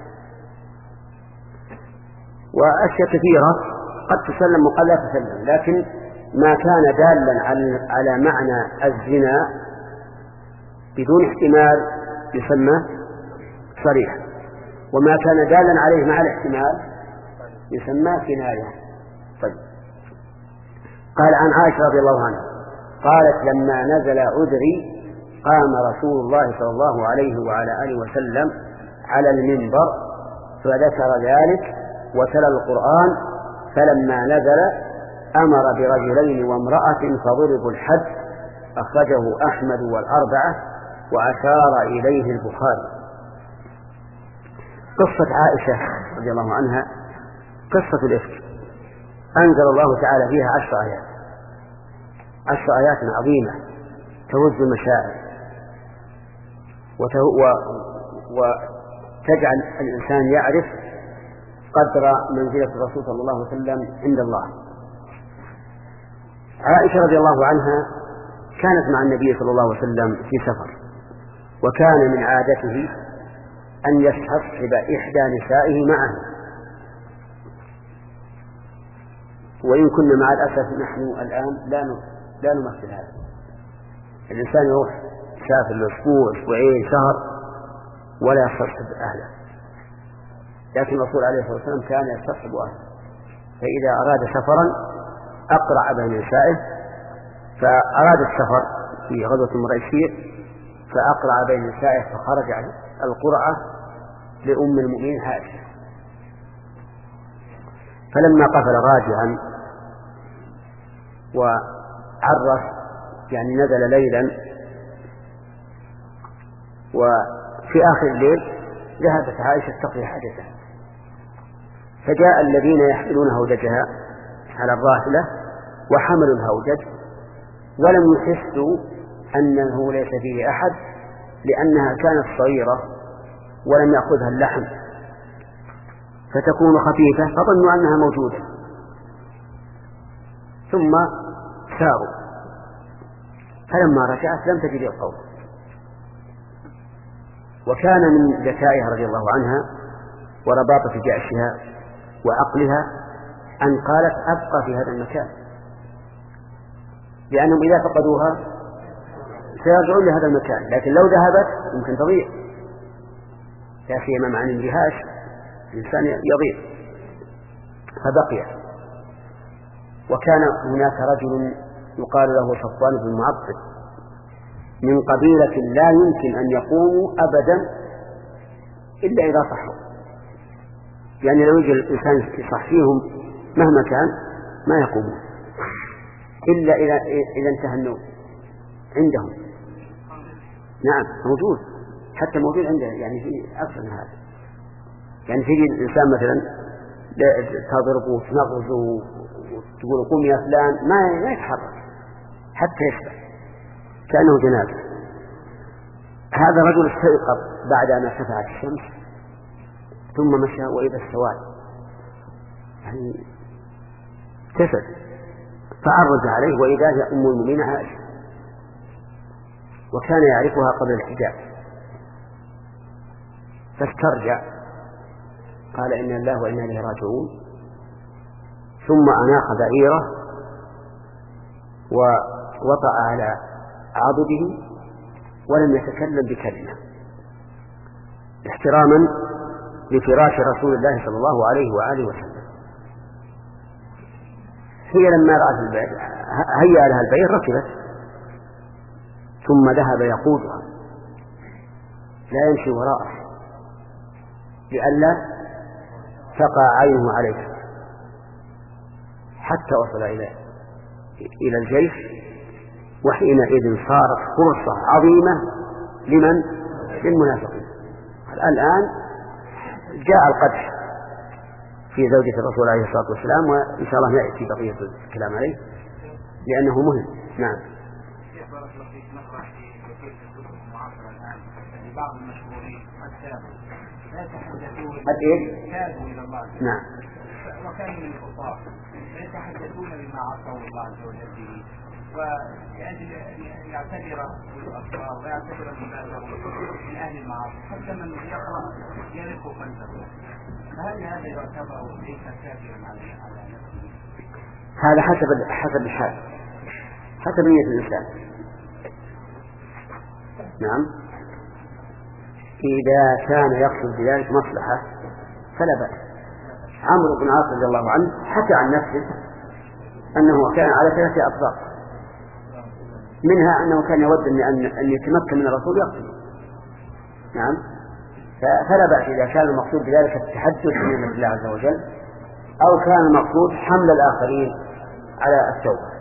وأشياء كثيرة قد تسلم وقد لا تسلم، لكن ما كان دالا على معنى الزنا بدون احتمال يسمى صريحا، وما كان دالا عليه مع الاحتمال يسمى كناية. طيب. قال عن عائشة رضي الله عنها قالت لما نزل عذري قام رسول الله صلى الله عليه وعلى آله وسلم على المنبر فذكر ذلك وتلا القرآن، فلما نزل أمر برجلين وامرأة فضربوا الحد، أخرجه أحمد والأربعة وأشار إليه البخاري. قصة عائشة رضي الله عنها قصة الإفك أنزل الله تعالى فيها عشر آيات، عشر آيات عظيمة تهز المشاعر وتجعل الإنسان يعرف قدر منزلة الرسول صلى الله عليه وسلم عند الله. عائشة رضي الله عنها كانت مع النبي صلى الله عليه وسلم في سفر، وكان من عادته أن يستصحب إحدى نسائه معه، وإن كنا مع الأسف نحن الآن لا لا نمثل هذا. الإنسان يروح يسافر لأسبوع أسبوعين شهر ولا يستصحب أهله، لكن الرسول عليه الصلاة والسلام كان يستصحب أهله، فإذا أراد سفرا أقرع بين نسائه، فأراد السفر في غزوة المريسير فأقرع بين نسائه فخرج القرعة لأم المؤمنين عائشة، فلما قفل راجعا وعرف يعني نزل ليلا وفي آخر الليل ذهبت عائشة تقضي حاجتها، فجاء الذين يحملون هودجها على الراحلة وحملوا الهودج ولم يحسوا أنه ليس فيه أحد لأنها كانت صغيرة ولم يأخذها اللحم فتكون خفيفة، فظنوا أنها موجودة ثم ساروا، فلما رجعت لم تجد القوم. وكان من ذكائها رضي الله عنها ورباطة جأشها وعقلها أن قالت أبقى في هذا المكان، لأنهم إذا فقدوها سيرجعون لهذا المكان، لكن لو ذهبت يمكن تضيع، لا سيما مع الاندهاش الإنسان يضيع، فبقي. وكان هناك رجل يقال له صفوان بن معطل من قبيلة لا يمكن أن يقوموا أبدا إلا إذا صحوا، يعني لو يجي الإنسان يصحيهم مهما كان ما يقومون إلا إذا إذا انتهى النوم عندهم. نعم موجود، حتى موجود عنده، يعني في أكثر من هذا، يعني تجي الإنسان مثلا تضربه وتنغزه وتقول قوم يا فلان ما يتحرك حتى يشبع كأنه جنازة. هذا رجل استيقظ بعد أن ارتفعت الشمس ثم مشى وإذا السواد يعني كسد، فعرج عليه وإذا هي أم المؤمنين عائشة، وكان يعرفها قبل الحجاب، فاسترجع قال إن الله وإنا إليه راجعون، ثم أناخ بعيره ووطأ على عضده ولم يتكلم بكلمة احتراما لفراش رسول الله صلى الله عليه وآله وسلم. هي لما رأت البعير هيأ لها البعير ركبت ثم ذهب يقودها لا يمشي وراءه لئلا تقع عينه عليه حتى وصل إلى إلى الجيش، وحينئذ صارت فرصة عظيمة لمن؟ للمنافقين. الآن جاء القدح في زوجة الرسول عليه الصلاة والسلام، وإن شاء الله يأتي بقية الكلام عليه لأنه مهم. نعم. بعض المشهورين قد تابوا لا يتحدثون قد إيه؟ تابوا إلى الله نعم. وكانوا من الكفار لا يتحدثون بما عصوا الله عز وجل به، ولأجل أن يعتبر الأطفال ويعتبر المبالغ من أهل المعاصي حتى من يقرأ يرق قلبه، فهل هذا يعتبر ليس كافرا على نفسه؟ هذا حسب حسب الحال، حسب نية الإنسان. نعم إذا كان يقصد بذلك مصلحة فلا بأس. عمرو بن العاص رضي الله عنه حكى عن نفسه أنه كان على ثلاثة أطباق، منها أنه كان يود أن يتمكن من الرسول يقتل. نعم فلا بأس إذا كان المقصود بذلك التحدث بنعمة الله عز وجل، أو كان المقصود حمل الآخرين على التوبة.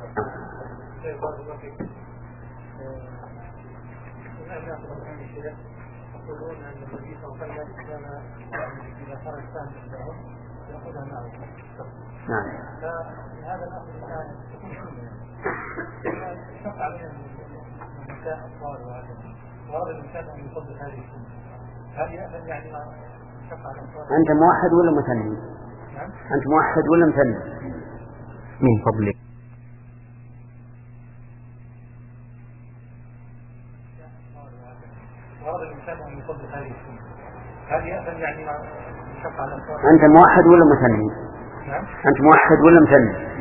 يقولون أن النبي صلى الله عليه وسلم كان إذا خرج سهم الشهر يأخذها معه. نعم. فهذا الأمر الآن شق علينا من نساء أطفال وهذا، وهذا الإنسان أن يفضل هذه السنة. هل يأذن يعني ما شق على الأطفال؟ أنت موحد ولا مثني؟ نعم. أنت موحد ولا مثني؟ من فضلك. وهذا الإنسان أن يفضل هذه السنة. هل يأذن يعني ما شق على الأطفال؟ أنت موحد ولا مثني؟ نعم. أنت موحد ولا مثني؟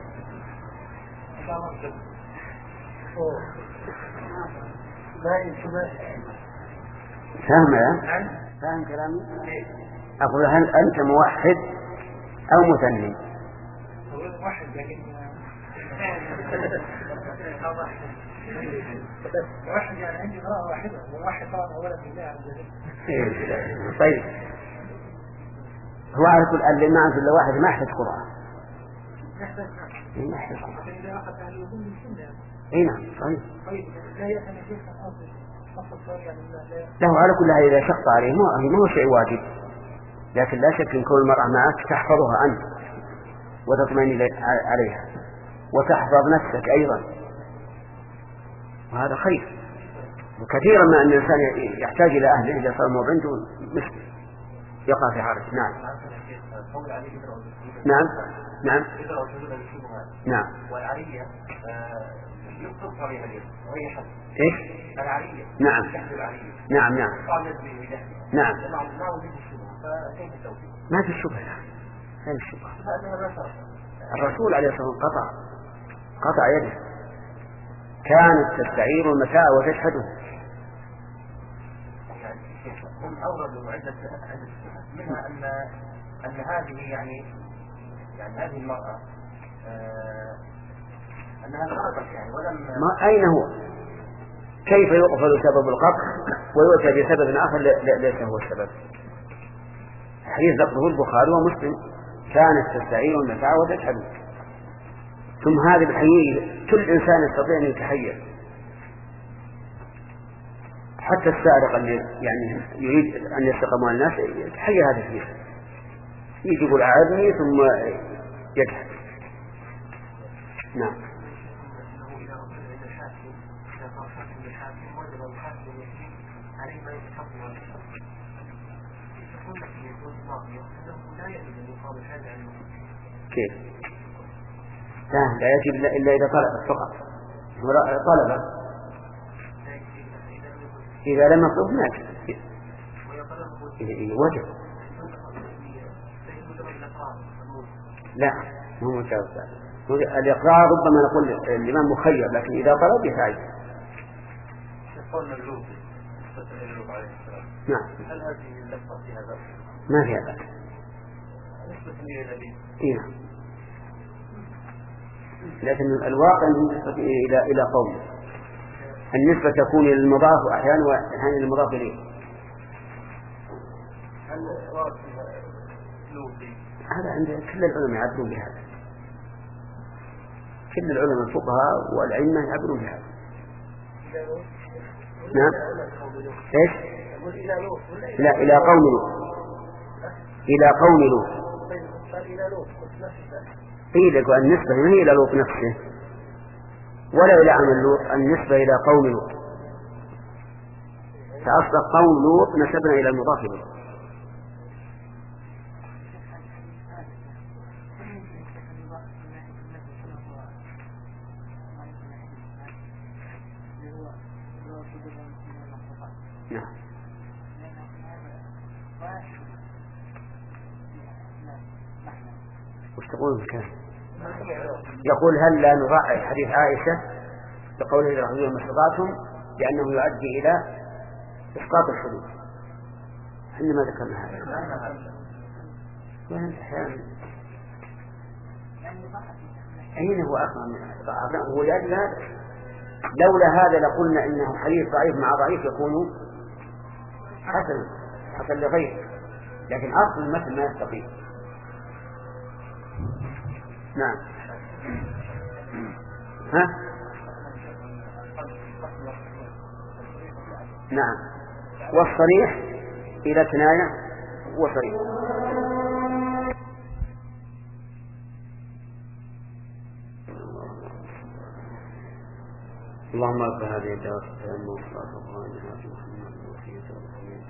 فاهم يا؟ فاهم كلامي؟ أقول هل أنت موحد أو مثني؟ موحد لكن موحد يعني عندي قراءة واحدة، وموحد قراءة أولا بالله عز وجل. طيب هو على كل اللي ما عنده إلا واحد ما يحتاج قراءة. ما يحتاج قراءة. إذا أخذ أهل الوضوء من السنة. إيه نعم صحيح. طيب لا يأتي شيء أصل أصل يعني له على كل هذا إذا شق عليه ما هو شيء واجب، لكن لا شك إن كل المرأة معك تحفظها أنت وتطمئن عليها وتحفظ نفسك أيضا، وهذا خير. وكثيرا ما أن الإنسان يحتاج إلى أهله إذا صار موضع عنده مشكلة يقع في حرج. نعم نعم نعم نعم. والعرية يقصد عليها اليد وهي حد إيش؟ العرية نعم نعم نعم نعم. ما في شبهة، ما في شبهة. الرسول عليه الصلاة والسلام قطع قطع يده، كانت تستعير المتاع وتشهده. هم أوردوا عدة عدة منها أن أن هذه يعني يعني هذه المرأة آه أنها خرجت يعني ولم ما أين هو؟ كيف يقفل سبب القطع ويؤتى بسبب آخر ليس هو السبب؟ حديث ذكره البخاري ومسلم كانت تستعير المتاع وتشهده. ثم هذه الحقيقة كل إنسان يستطيع أن يتحير، حتى السارق اللي يعني يريد أن يسرق أموال الناس يتحير هذا الشيء، يجي يقول أعذني ثم يجحد. نعم. كيف؟ لا لا يجب إلا إذا طلب فقط، طلب إذا لم يطلب ما يجب وجب. لا مو مجاوز. الإقرار ربما نقول الإمام مخير، لكن إذا طلب يفعل. نعم. هل هذه اللفظة فيها بأس؟ ما فيها بأس. نسبة إلى النبي. إيه. لكن الواقع بالنسبة إلى إلى قوم النسبة تكون إلى المضاف وأحيانا وأحيانا إلى المضاف إليه. هل ورد فيها لوطي؟ هذا عند كل العلماء يعبرون بهذا، كل العلماء الفقهاء والعلماء يعبرون بهذا. نعم. إيش؟ لا إلى قوم لوط. إلى قوم لوط. قيل لك النسبة ما هي إلى لوط نفسه ولا إلى عمل لوط، النسبة إلى قوم لوط. فأصل قوم لوط نسبنا إلى المضاف إليه. نعم. وش تقول الكلام؟ يقول هل لا نراعي حديث عائشة بقوله إذا رجل ما استطعتم لأنه يؤدي إلى إسقاط الحدود. عندما ذكرنا هذا يعني أحيانا أين هو أخر هو لأجل هذا. لولا هذا لقلنا إنه حديث ضعيف مع ضعيف يكون حسن حسن لغيره، لكن أصل المثل ما يستقيم. نعم. ها؟ نعم. والصريح إلى كناية وصريح. اللهم رب هذه الدعوة التامة والصلاة والسلام على محمد وسيلة الرحمن.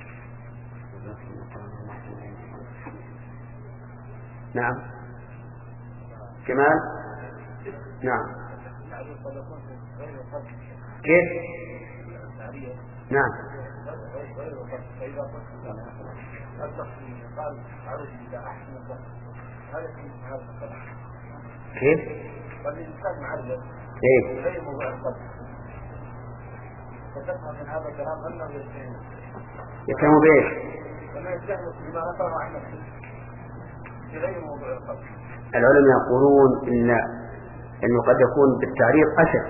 نعم. كمال. نعم. كيف؟ نعم. كيف؟ كيف؟ فتفهم من هذا الكلام أنه يتهم يتهم بإيش؟ أنه يتهم بما نقله عن نفسه في غير موضوع القتل. العلماء يقولون إن إنه قد يكون بالتعريض أشد.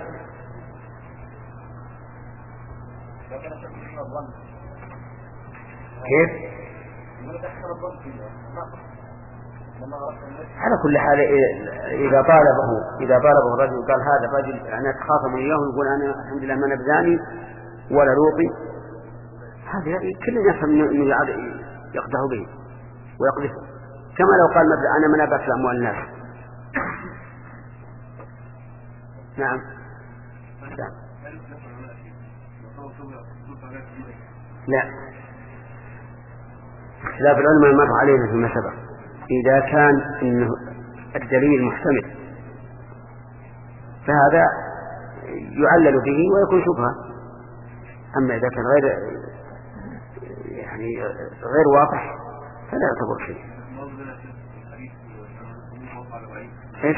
لكن أشد الظن. كيف؟ على كل حال إذا طالبه إذا طالبه الرجل قال هذا الرجل أنا أتخاصم إياه ويقول أنا الحمد لله ما أنا بزاني ولا لوطي، هذا كل يفهم إنه يقدح به ويقذفه، كما لو قال مثلا أنا من أبأس أموال الناس. نعم. لا، خلاف العلماء مر علينا فيما سبق. إذا كان إنه الدليل محتمل فهذا يعلل به ويكون شبهة، أما إذا كان غير يعني غير واضح فلا يعتبر شيء. إيش؟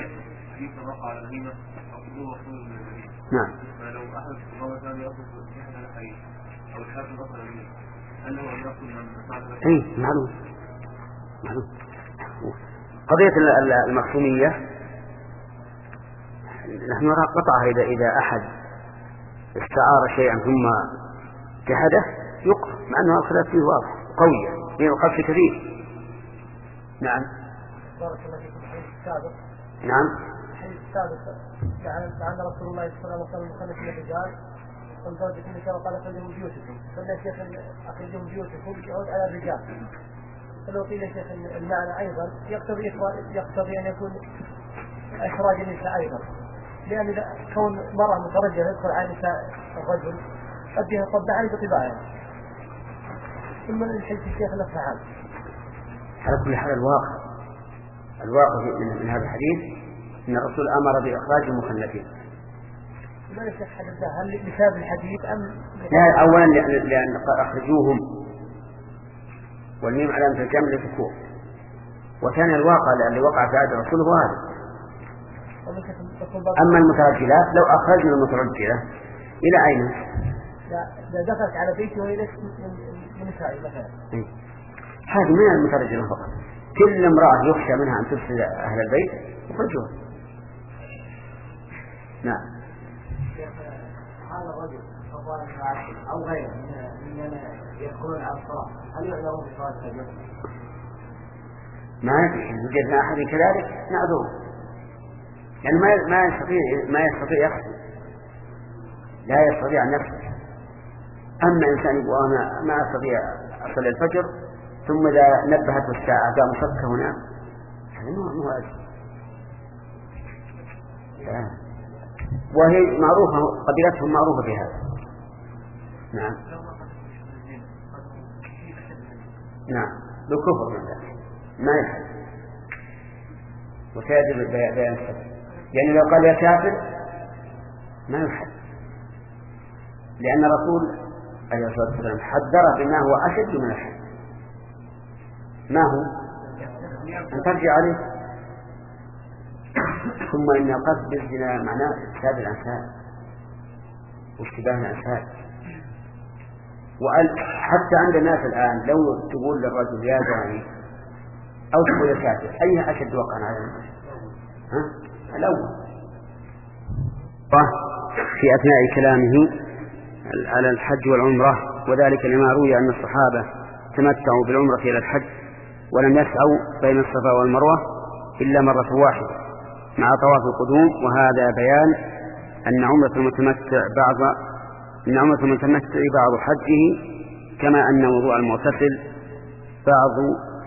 نعم. فلو أحد الله كان يأخذ إحدى الحديث أو الحاكم أصل منه هل هو أن يأخذ من بعد ذلك؟ إيه معلوم معلوم. قضية المخصومية نحن نرى قطعها إذا إذا أحد استعار شيئا ثم جحده يقف، مع أنه الخلاف فيه واضح قوية من القصد كثير. نعم. بارك الله فيكم. الحديث السابق. نعم. الحديث السابق لعن رسول الله صلى الله عليه وسلم مخلف الرجال والزوجة النساء وقال أخرجهم بيوتكم، قلنا يا شيخ أخرجهم بيوتكم يعود على الرجال، فلو قيل يا شيخ المعنى أيضا يقتضي يقتضي أن يكون إخراج النساء أيضا، لأن إذا كون مرأة مترجلة يدخل على نساء الرجل قد ينصب عليه بطباعها، ثم الحديث الشيخ نفسه هذا. على كل حال الواقع الواقع من, من هذا الحديث أن الرسول أمر بإخراج المخلفين. ما يشك حدث هل لسبب الحديث أم؟ لا، أولا لأن, لأن أخرجوهم والميم علامة الجمع للذكور، وكان الواقع اللي وقع في عهد الرسول هو هذا. أما المترجلات لو أخرجنا المترجلة إلى أين؟ لا دخلت على بيتي وإلى من نسائي مثلا. هذه من المترجلة فقط، كل امرأة يخشى منها أن تفسد أهل البيت يخرجوها. نعم. هذا الرجل أو غيره من يدخلون على الصلاة هل يعذرون بصلاة الفجر؟ ما إن وجدنا أحد كذلك نعذره، يعني ما ما يستطيع ما يستطيع يخرج، لا يستطيع أن يخرج. أما إنسان يقول أنا ما أستطيع أصلي الفجر ثم إذا نبهت الساعة قام صك هنا، هذا مو واجب. وهي معروفة قبيلتهم معروفة بهذا. نعم نعم بالكفر من ذلك ما يحل وسيجب بيان الحد، يعني لو قال يا كافر ما يحل، لأن الرسول عليه الصلاة والسلام حذر بما هو أشد من الحد. ما هو؟ أن ترجع عليه. ثم إن قصد الزنا معناه إفساد الأنساب واشتباه الأنساب، وحتى عند الناس الآن لو تقول للرجل يا زاني أو تقول يا كافر أي أشد وقعا على الناس؟ ها؟ الأول. في أثناء كلامه على الحج والعمرة، وذلك لما روي أن الصحابة تمتعوا بالعمرة إلى الحج ولم يسعوا بين الصفا والمروة إلا مرة واحدة مع طواف القدوم، وهذا بيان أن عمرة المتمتع بعض أن عمرة المتمتع بعض حجه، كما أن وضوء المغتسل بعض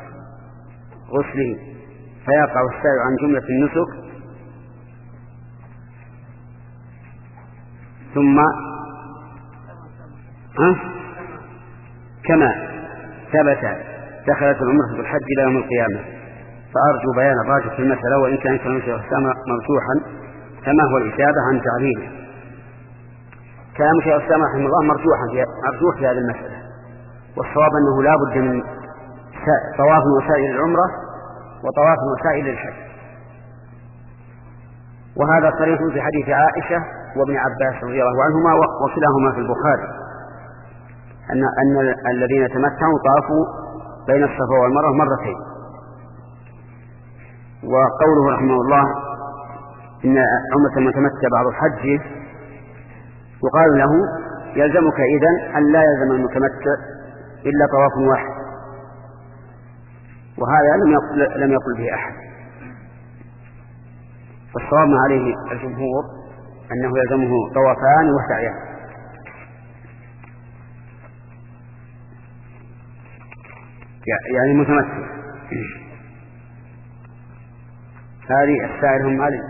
غسله، فيقع السائل عن جملة النسك ثم ها؟ كما ثبت دخلت العمرة بالحج إلى يوم القيامة. فأرجو بيان الراجح في المسألة، وإن كان كلام شيخ الإسلام مرجوحا كما هو الإجابة عن تعليله. كلام شيخ الإسلام رحمه الله مرجوحا في مرجوح في هذه المسألة، والصواب أنه لا بد من طواف وسائل العمرة وطواف وسائل الحج، وهذا صريح في حديث عائشة وابن عباس رضي الله عنهما وكلاهما في البخاري أن أن الذين تمتعوا طافوا بين الصفا والمروة مرتين. وقوله رحمه الله إن عمرة المتمتع بعض حجه، يقال له يلزمك إذن أن لا يلزم المتمتع إلا طواف واحد، وهذا لم يقل, لم يقل به أحد. فالصواب ما عليه الجمهور أنه يلزمه طوافان وسعيان. يعني متمتع. هذه السائر هم مالي،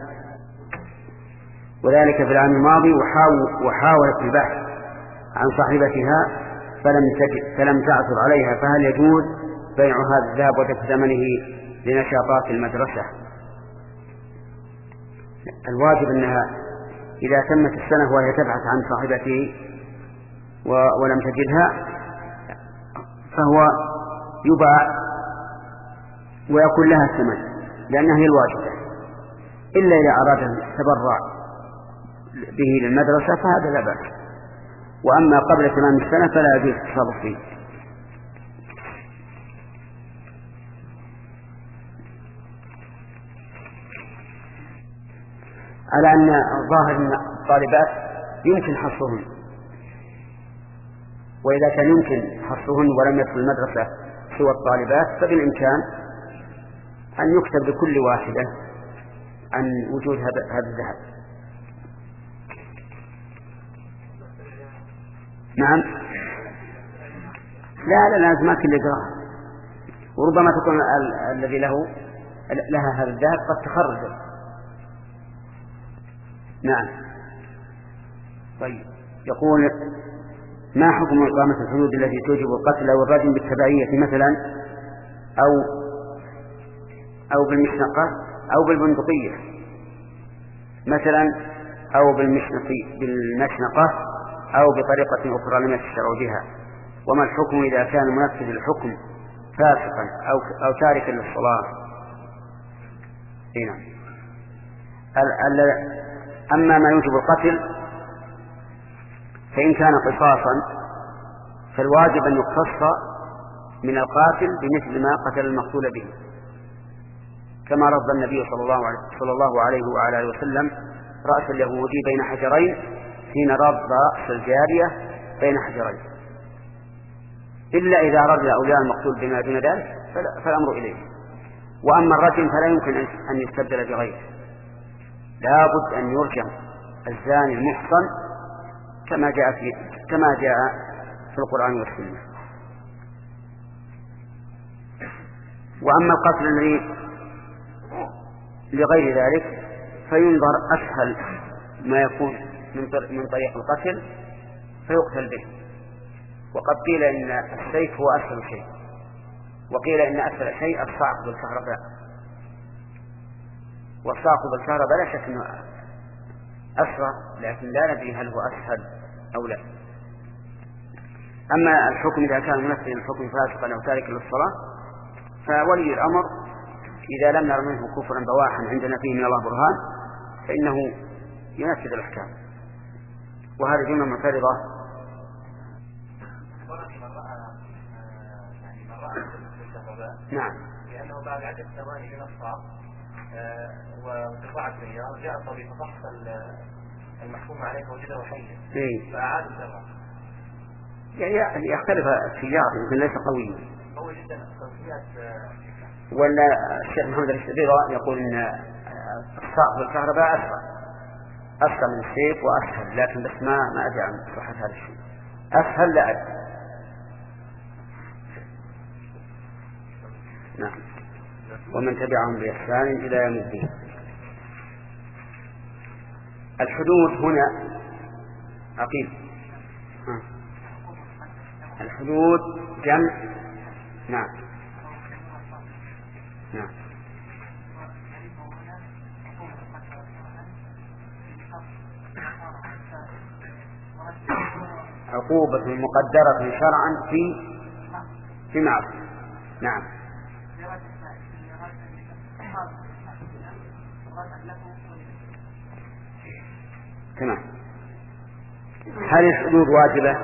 وذلك في العام الماضي وحاولت البحث عن صاحبتها فلم تجد فلم تعثر عليها، فهل يجوز بيع هذا الذهب ودفع ثمنه لنشاطات المدرسة؟ الواجب أنها إذا تمت السنة وهي تبحث عن صاحبته ولم تجدها فهو يباع ويكون لها الثمن، لأنها هي الواجبة، إلا إذا أراد أن يتبرع به للمدرسة فهذا لا بأس، وأما قبل تمام السنة فلا يجوز التصرف فيه. على أن ظاهر أن الطالبات يمكن حصرهن، وإذا كان يمكن حصرهن ولم يدخل المدرسة سوى الطالبات فبالإمكان أن يكتب لكل واحدة عن وجود هذا الذهب. نعم، لا لا لازم ما كل يقرأ، وربما تكون الذي له لها هذا الذهب قد تخرج. نعم. طيب، يقول ما حكم إقامة الحدود التي توجب القتل أو الرجم بالتبعية مثلا أو أو بالمشنقة أو بالبندقية مثلا أو بالمشنقة أو بطريقة أخرى لم يتشرع بها، وما الحكم إذا كان منفذ الحكم فاسقا أو أو تاركا للصلاة؟ هنا أما ما يوجب القتل فإن كان قصاصا فالواجب أن يقتص من القاتل بمثل ما قتل المقتول به، كما رضى النبي صلى الله عليه, صلى الله عليه وعلى آله وسلم رأس اليهودي بين حجرين حين رض رأس الجارية بين حجرين، إلا إذا رضي أولياء المقتول بما دون ذلك فالأمر إليه. وأما الرجم فلا يمكن أن يستبدل بغيره، لا بد أن يرجم الزاني المحصن كما جاء في كما جاء في القرآن والسنة. وأما القتل الذي لغير ذلك فينظر أسهل ما يكون من طريق القتل فيقتل به، وقد قيل إن السيف هو أسهل شيء، وقيل إن أسهل شيء الصعق بالكهرباء، والصعق بالكهرباء لا شك أنه أسرع، لكن لا ندري هل هو أسهل أو لا. أما الحكم إذا كان منفذ الحكم فاسقا أو تاركا للصلاة فولي الأمر إذا لم نر منه كفرا بواحا عندنا فيه من الله برهان فإنه ينفذ الأحكام. وهذه جملة معترضة بعد عدة ثواني من الصعب وارتفاعت الرياض جاء الطبيب ففحص المحكوم عليه فوجده حيا فأعاد الدواء. يعني يختلف السياق يمكن ليس قويا. هو جدا توفيات. ولا الشيخ محمد الرضا يقول ان الصعق بالكهرباء اسرع اسرع من السيف واسهل، لكن بس ما ما ادري عن صحة هذا الشيء. اسهل لا ادري. نعم. ومن تبعهم بإحسان إلى يوم الدين. الحدود هنا عقيم. الحدود جمع. نعم نعم. عقوبة مقدرة شرعا في في معصية. نعم. تمام. هل الحدود واجبة؟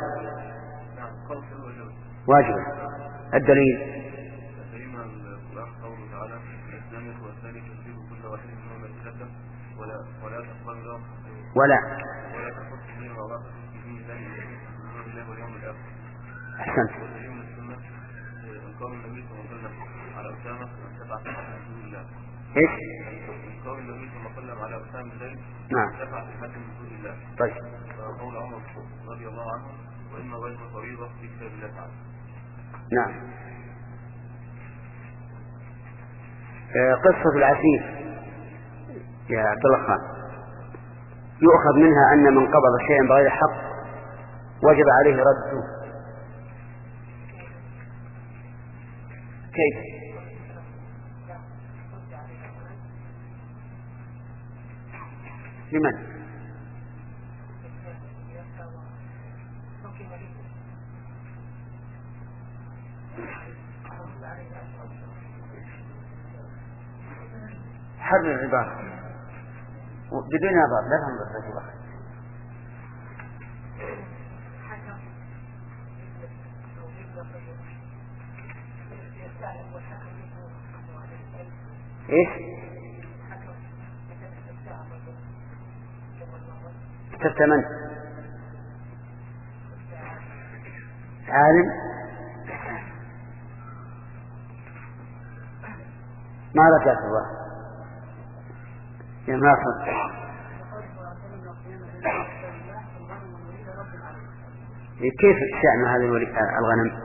واجبة. الدليل الدليل من القرآن قوله تعالى الإسلام والثاني تسليم كل واحد منهم يتكلم ولا ولا تقبل لهم ولا ولا تقبل دين الله دين الله الله واليوم الآخر. أحسنت. والدليل من السنة قول النبي صلى الله عليه وسلم على أسامة من تبع رسول الله. إيش؟ قول النبي صلى الله عليه وسلم على أسامة الليل. نعم. تبع رسول الله. طيب. قول عمر رضي الله عنه وإن غير فريضة في كتاب الله تعالى. نعم. قصة العسير يا عبد الله خان يؤخذ منها أن من قبض شيئا بغير حق وجب عليه رده. كيف؟ لمن؟ حرر العبارة بدون نظر لا تنظر في الوقت. ايش؟ تستمن عالم ما رجعت الله يا ناصر. كيف شأن هذا الغنم؟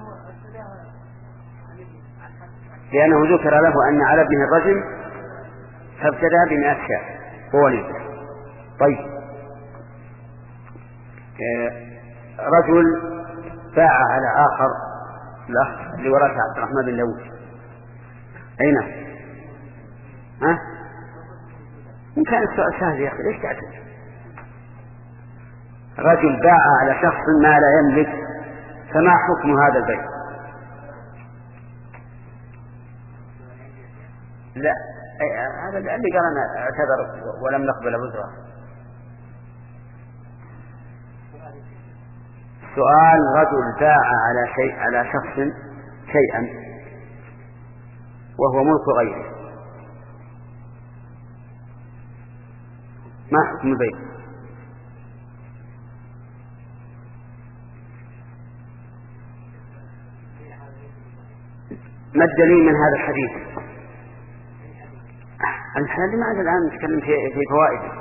لأنه ذكر له أن على ابنه الرجم فابتدى بمئة شاة ووليده. طيب رجل باع على آخر الأخ لورثة عبد الرحمن بن داود. أين؟ ها؟ إن كان السؤال سهل يا أخي ليش تعتذر؟ رجل باع على شخص ما لا يملك فما حكم هذا البيع؟ لا هذا اللي قال أنا اعتذر ولم نقبل عذره. سؤال رجل باع على شيء على شخص شيئا وهو ملك غيره ما حكم البيع؟ ما الدليل من هذا الحديث؟ الحديث ما عاد الآن نتكلم في في فوائد.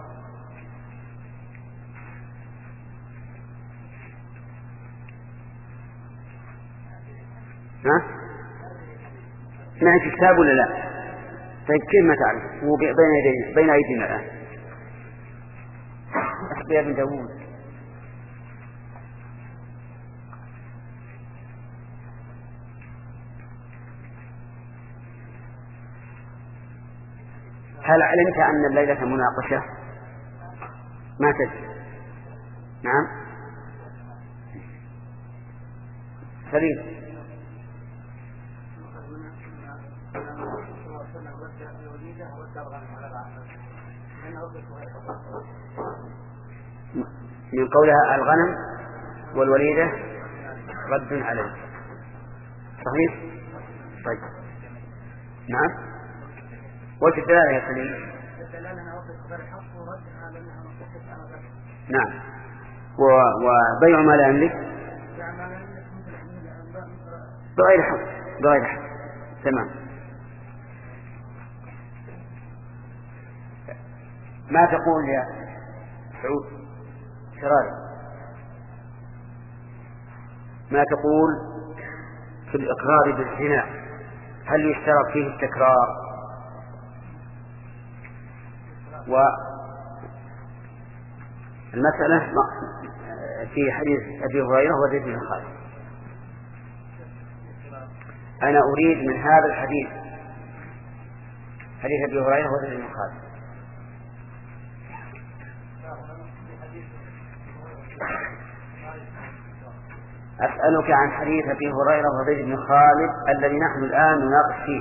ها؟ معك كتاب ولا لا؟ طيب كيف ما تعرف؟ هو بين يدينا بين أيدينا الآن. أخبر ابن داود. هل علمت أن الليلة مناقشة؟ ما تدري. نعم سليم. من قولها الغنم والوليدة رد عليه. صحيح؟ طيب نعم. وجه الدلالة يا سليم. نعم. وبيع ما لا يملك بغير حق بغير حق. تمام. ما تقول يا سعود شراري؟ ما تقول في الإقرار بالزنا؟ هل يشترط فيه التكرار؟ والمسألة في حديث أبي هريرة وزيد بن خالد. أنا أريد من هذا الحديث حديث أبي هريرة وزيد بن خالد. أسألك عن حديث أبي هريرة وزيد بن خالد الذي نحن الآن نناقش فيه.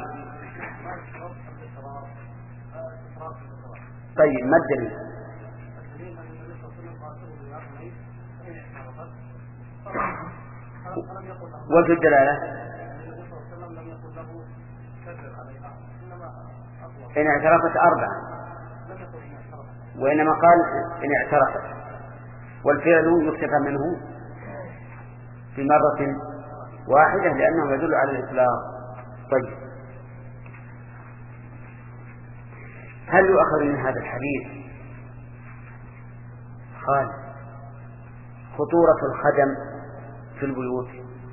طيب ما الدليل؟ وجه الدلالة إن اعترفت أربعة، وإنما قال إن اعترفت، والفعل يكتفى منه في مرة واحدة لأنه يدل على الإطلاق. طيب هل يؤخذ من هذا الحديث قال خطورة الخدم في البيوت؟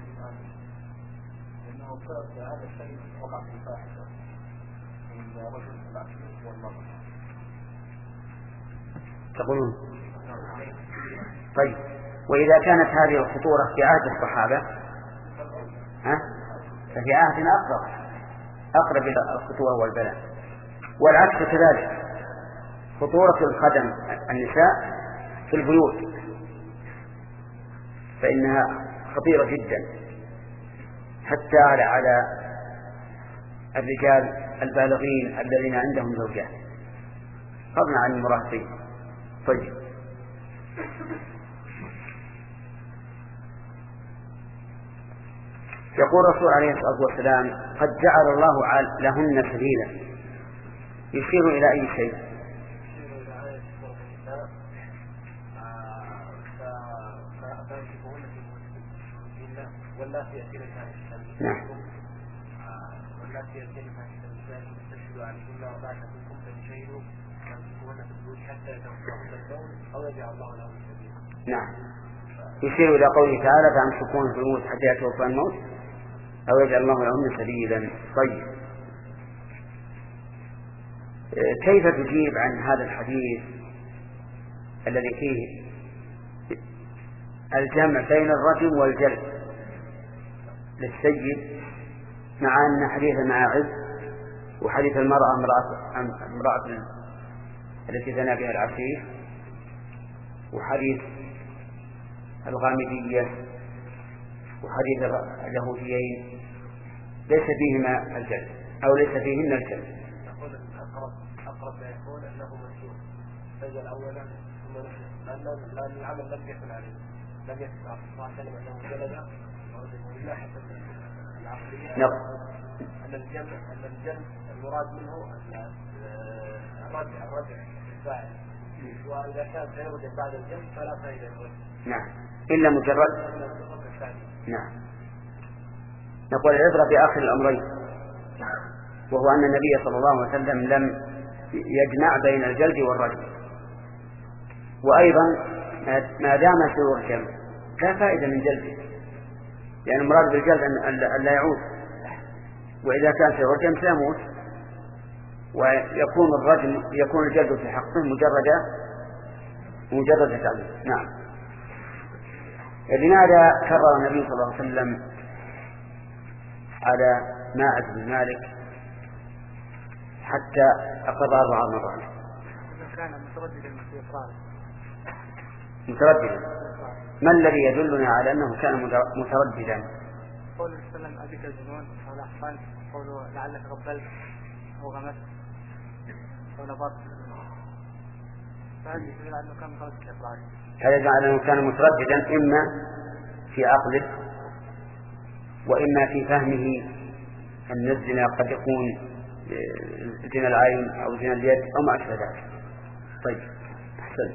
تقولون طيب، وإذا كانت هذه الخطورة في عهد الصحابة ها ففي عهدنا أقرب أقرب إلى الخطورة والبلاء، والعكس كذلك. خطورة الخدم النساء في البيوت فإنها خطيرة جدا حتى على على الرجال البالغين الذين عندهم زوجات فضلا عن المراهقين. طيب يقول الرسول عليه الصلاة والسلام قد جعل الله لهن سبيلا، يشير إلى أي شيء؟ واللاتي يأتين الفاحشة نعم. واللاتي يأتين الفاحشة تشهدوا عليهن وبعد منكم فشهدوا فامسكوهن في البيوت حتى يتوفاهن الموت أو يجعل الله لهن سبيلا. نعم. يشير إلى قوله تعالى فامسكوهن في البيوت حتى يتوفاهن الموت أو يجعل الله لهن سبيلا. طيب كيف تجيب عن هذا الحديث الذي فيه الجمع بين الرجم والجلد للسيد مع أن حديث الماعز وحديث المرأة امرأة, امرأة التي زنى بها العفيف وحديث الغامدية وحديث اليهوديين ليس فيهما الجلد أو ليس فيهن الجلد؟ أقول أقرب أقرب ما يكون أنه منشور فإذا الأول ثم لأن العمل لم يكن عليه لم يكن على الله سلم أنه جلد ولا حتى العقلية أن الجمع أن الجمع المراد منه الرجع الرجع الفاعل، وإذا كان سيرجع بعد الجمع فلا فائدة له. نعم إلا مجرد. نعم. نقول العبرة بآخر الأمرين، وهو أن النبي صلى الله عليه وسلم لم يجمع بين الجلد والرجم، وأيضا ما دام سير الجمع لا فائدة من جلده، لأن المراد بالجلد أن لا يعود، وإذا كان سير الجمع سيموت، ويكون الرجم يكون الجلد في حقه مجرد مجرد تعليم. نعم. لماذا كرر النبي صلى الله عليه وسلم على ماعز بن مالك حتى أقر أربع مرات؟ كان مترددا في إقراره. مترددا. ما الذي يدلنا على أنه كان مترددا؟ قول السلام أبيك الجنون أو الأحفال، قولوا لعلك غبلت أو غمست أو نبضت، فهذا يدل على أنه كان متردد في إقراره. هذا يجعل أنه كان مترددا إما في عقله وإما في فهمه أن الزنا قد يكون زنا العين أو زنا اليد أو ما أشبه ذلك. طيب أحسن.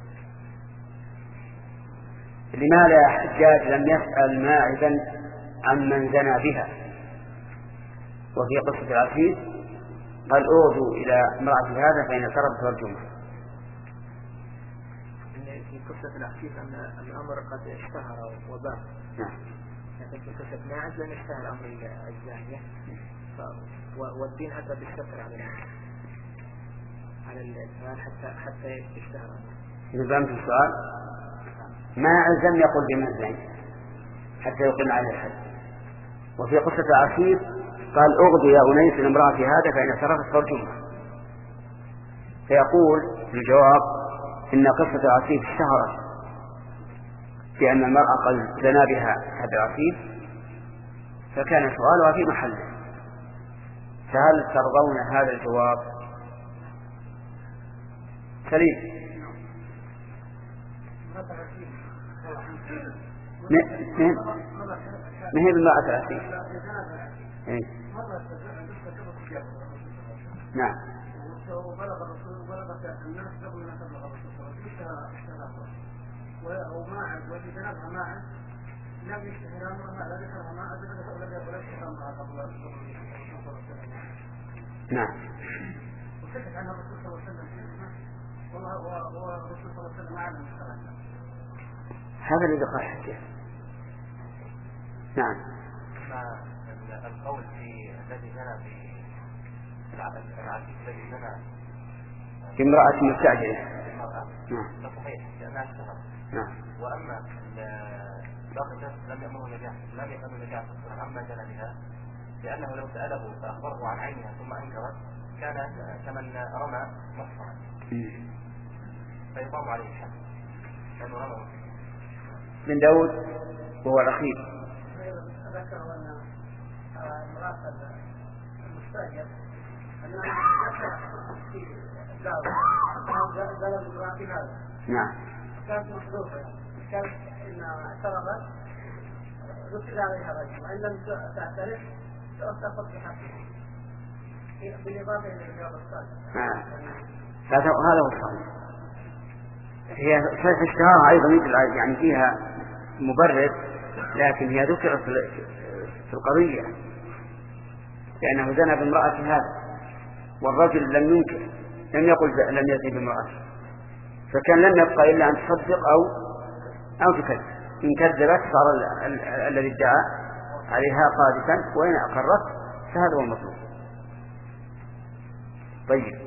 لماذا حجاج لم يسأل ماعزا عن من زنى بها؟ وفي قصة العفيف قال أوذوا إلى امرأة هذا فإن اعترفت فارجمها. في قصة العفيف أن الأمر قد اشتهر وباع. نعم. لكن في قصة ماعز لم يشتهر أمر الزانية والدين أتى بالستر على على الإنسان حتى حتى يشتهر. نظام في السؤال ماعز لم يقل بمن زين حتى يقيم عليه الحد. وفي قصة العفيف قال أغضي يا أنيس الامرأة في هذا فإن اعترفت فارجمها. فيقول في الجواب إن قصة العفيف اشتهرت بأن المرأة قد زنى بها هذا العفيف فكان سؤالها في محله. فهل ترضون هذا الجواب؟ سليم. ما هي بالمرأة العفيف؟ نعم. وبلغ الرسول وبلغ الناس قبل ما تبلغ الرسول وماعز والذي ذنبها ماعز لم يشتهر امرها لا ذكرها ماعز ولا يشتهر امرها قبل الرسول. نعم. وسكت عنها الرسول صلى الله عليه وسلم والرسول صلى الله عليه وسلم اعلم الشرع. هذا اللي قال حكيه. نعم. القول في الذي زنى في العفيف الذي زنى امرأة مستعجلة. نعم. صحيح لأنها اشتهرت. نعم. وأما باقي الناس لم يأمروا نجاح لم يأمروا نجاح عما زنى بها لأنه لو سأله فأخبره عن عينها ثم أنكرت كان كمن رمى مصفرا فيقام عليه الحد لأنه رمى من داود وهو الأخير. ذكر أن امرأة المستأجر أنها في الدعوة زلم امرأة هذا. نعم. كانت محذوفة كانت إن اعترضت رسل عليها رجل وإن لم تعترف تأخذ بحقها بالإضافة إلى الجواب الصادق. نعم. هذا هو الصحيح. هي صحيح اشتهارها أيضا يعني فيها مبرر لكن هي ذكرت في القضية لأنه زنى بامرأة هذا والرجل لم ينكر لم يقل لم يزني بامرأة فكان لم يبقى إلا أن تصدق أو أو تكذب. إن كذبت صار الذي ادعى عليها قاذفا وإن أقرت فهذا هو المطلوب. طيب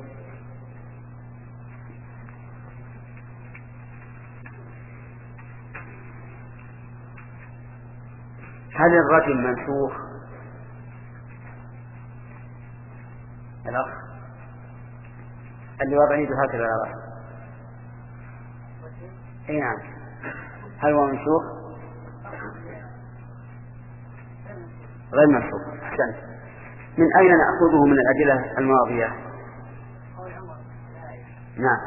هل الرجل منسوخ؟ الأخ اللي وضع يده هكذا على رأسه. اي نعم. هل هو منسوخ؟ غير منسوخ. أحسنت. من أين نأخذه من الأدلة الماضية؟ نعم.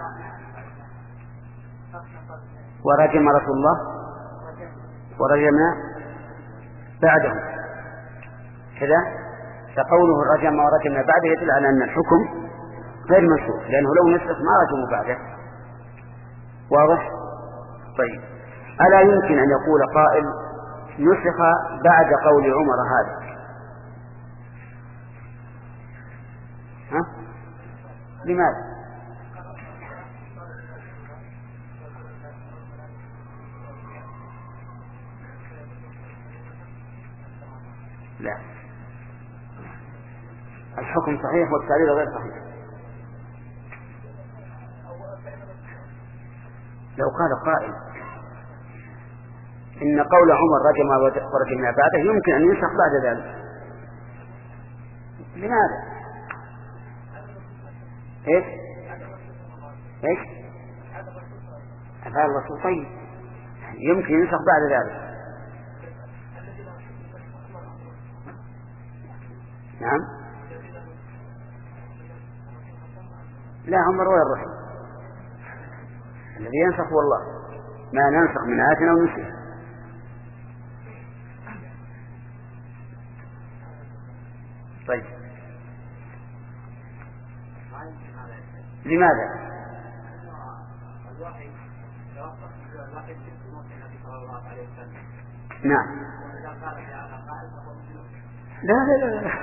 ورجم رسول الله ورجمنا بعده كذا فقوله رجم ورجمنا بعده يدل على أن الحكم غير منسوخ لأنه لو نسخ ما رجموا بعده. واضح؟ طيب ألا يمكن أن يقول قائل نسخ بعد قول عمر هذا؟ ها؟ لماذا؟ لا الحكم صحيح والتعليل غير صحيح. لو قال قائل إن قول عمر رجم ورجمنا بعده يمكن أن ينسخ بعد ذلك لماذا؟ إيش؟ إيش؟ أفعل الرسول طيب يمكن ينسخ بعد ذلك. نعم. لا عمر وين الرسول الذي ينسخ والله ما ننسخ من آياتنا ونسخ. طيب لماذا؟ الوحي توقف الوحي في موت النبي صلى الله عليه وسلم. نعم. وإذا قال في هذا قائل فهو مسلم. لا لا لا لا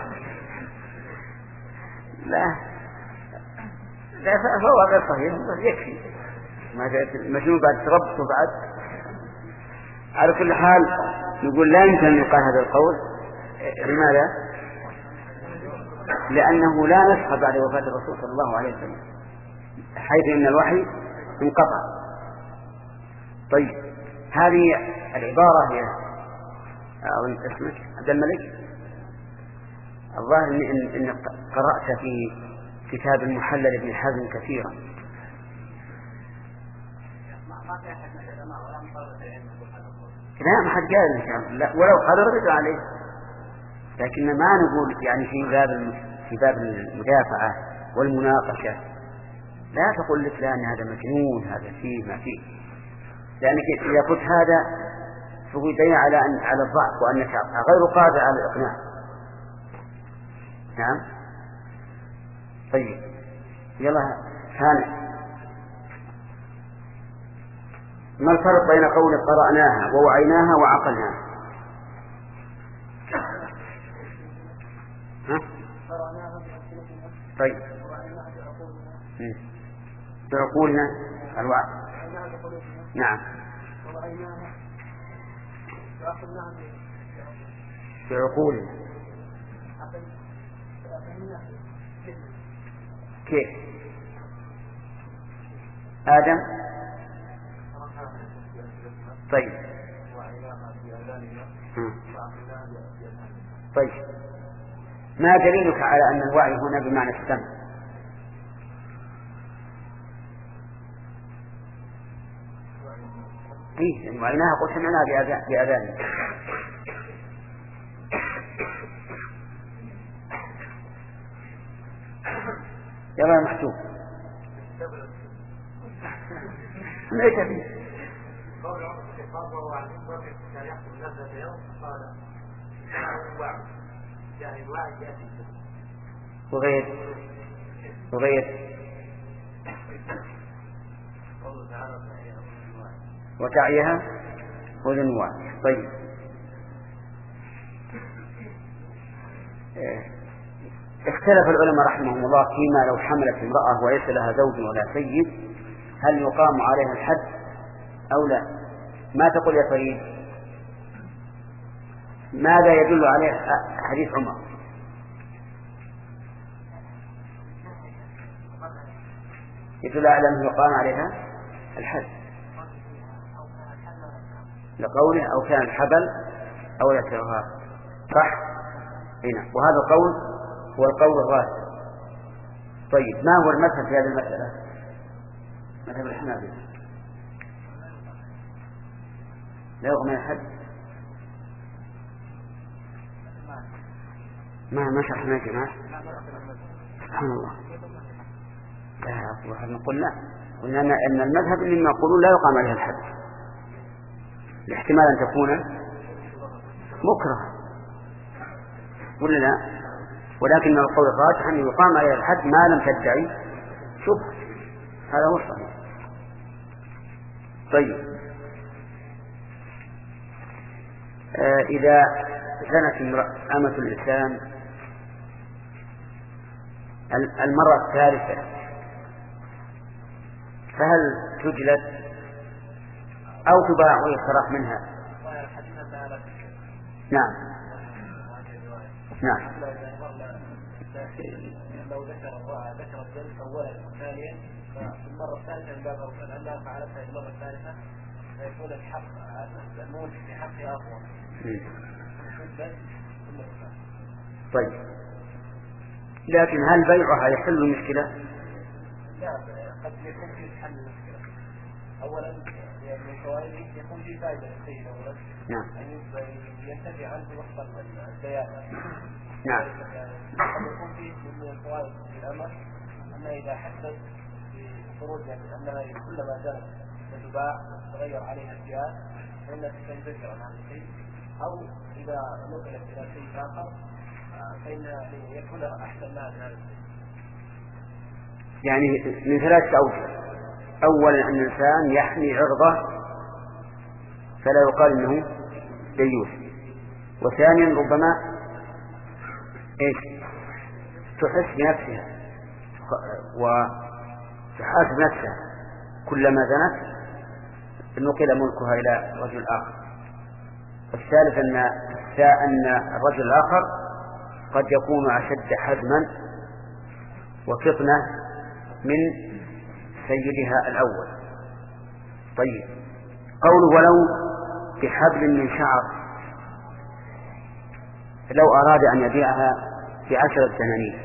لا لا فهو غير صحيح يكفي ما جاءت المجنون بعد تربط وبعد. على كل حال نقول لا يمكن أن يقال هذا القول. لماذا؟ لأنه لا نسخ بعد وفاة الرسول صلى الله عليه وسلم حيث أن الوحي انقطع. طيب هذه العبارة هي أو اسمك عبد الملك الظاهر إن, إن, إن قرأت في كتاب المحلل ابن حزم كثيرا. لا ما حد قال إن شاء الله لا ولو حضر رجع عليه، لكن ما نقول يعني في باب في باب المدافعة والمناقشة لا تقول لك لا أن هذا مجنون هذا فيه ما فيه، لأنك إذا قلت هذا فهو يبين على أن على الضعف وأنك غير قادر على الإقناع. نعم. طيب يلا ثاني، ما الفرق بين قول قرأناها ووعيناها وعقلناها؟ ها؟ طيب بعقولنا الوعي. نعم. بعقولنا كيف؟ آدم. طيب طيب ما دليلك على أن الوعي هنا بمعنى السمع؟ إيه وعيناها قلت سمعناها بأذاننا. يلا محسوب ليس فيه قول عمر بن الخطاب وهو عن المنبر كان يحكم الناس ذات يوم قال الوعي يعني الوعي يأتي وغير وغير وتعيها أذن واعي. طيب اختلف العلماء رحمهم الله فيما لو حملت امرأة وليس لها زوج ولا سيد هل يقام عليها الحد أو لا؟ ما تقول يا فريد؟ ماذا يدل عليه حديث عمر؟ يدل على أنه يقام عليها الحد لقوله أو كان الحبل أو يسرها صح هنا، وهذا القول هو القول الراجح. طيب ما هو المذهب في هذه المسألة؟ مذهب الحنابلة لا يقام الحد. ما ما شرحنا يا جماعة سبحان الله. لا نقول لا، قلنا أن المذهب مما يقولون لا يقام عليها الحد لاحتمال أن تكون مكره ولا لا، ولكن القول الراجح أن يقام عليها الحد ما لم تدعي شبهة، هذا هو الصحيح. طيب آه إذا زنت أمة الإسلام المرة الثالثة فهل تجلد أو تباع ويستراح منها؟ نعم نعم. لو ذكر ذكر الجلد أولا وثانيا ففي المرة الثالثة من باب أولى أنها فعلتها المرة الثالثة فيكون الحق الموت في حقها أقوى. طيب لكن هل بيعها يحل المشكلة؟ لا قد يكون فيه حل المشكلة. أولا من فوائده يكون فيه فائدة للسيد أولا نعم أن ينتفع عنه وقت البيان. نعم. قد يكون فيه من الفوائد في الأمر أنه إذا حدث بخروج يعني أنها كلما زالت تتباع وتتغير عليها الثياب فإنها تنذكر عن هذا الشيء، أو إذا نقلت إلى شيء آخر فإن يكون أحسن لها من هذا الشيء. يعني من ثلاثة أوجه. أولا أن الإنسان يحمي عرضه فلا يقال إنه ديوث. وثانيا ربما إيش تحس بنفسها وتحاسب نفسها كلما زنت نقل ملكها إلى رجل آخر. والثالث أن أن الرجل الآخر قد يكون أشد حزما وفطنة من سيدها الأول. طيب قوله ولو بحبل من شعر، لو أراد أن يبيعها بعشرة دنانير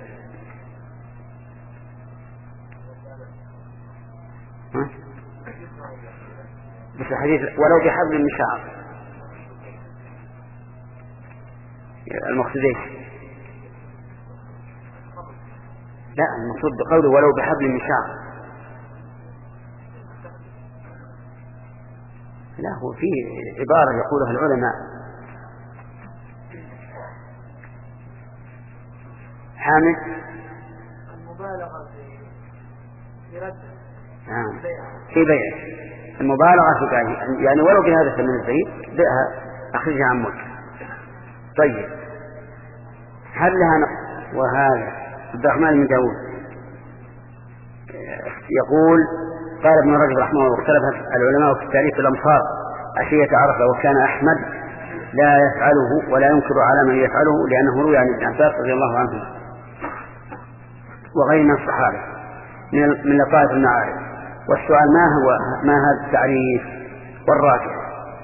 بس الحديث ولو بحبل من شعر المقصود ايش؟ لا المقصود بقوله ولو بحبل من شعر لا، هو في عبارة يقولها العلماء حامل المبالغة في رد في بيع، المبالغة في بيع يعني ولو بهذا الثمن الزهيد بيعها أخرجها عن ملك. طيب هل لها نقص؟ وهذا عبد الرحمن بن داود يقول قال ابن رجب رحمه الله واختلف العلماء في التاريخ الأمصار عشية عرفة وكان أحمد لا يفعله ولا ينكر على من يفعله لأنه روي عن ابن عباس رضي الله عنه وغير من الصحابة من لطائف المعارف. والسؤال ما هو ما هذا التعريف؟ والراجح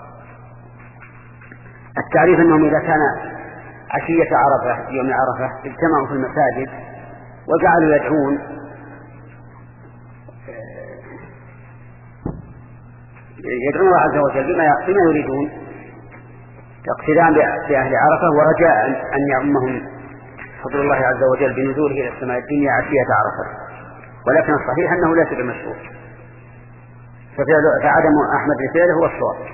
التعريف أنهم إذا كان عشية عرفة يوم عرفة اجتمعوا في المساجد وجعلوا يدعون يدعون الله عز وجل بما بما يريدون اقتداء بأهل عرفة ورجاء أن يعمهم فضل الله عز وجل بنزوله إلى السماء الدنيا عشية عرفة. ولكن الصحيح أنه ليس بمشروع، فعدم أحمد لفعله هو الصواب.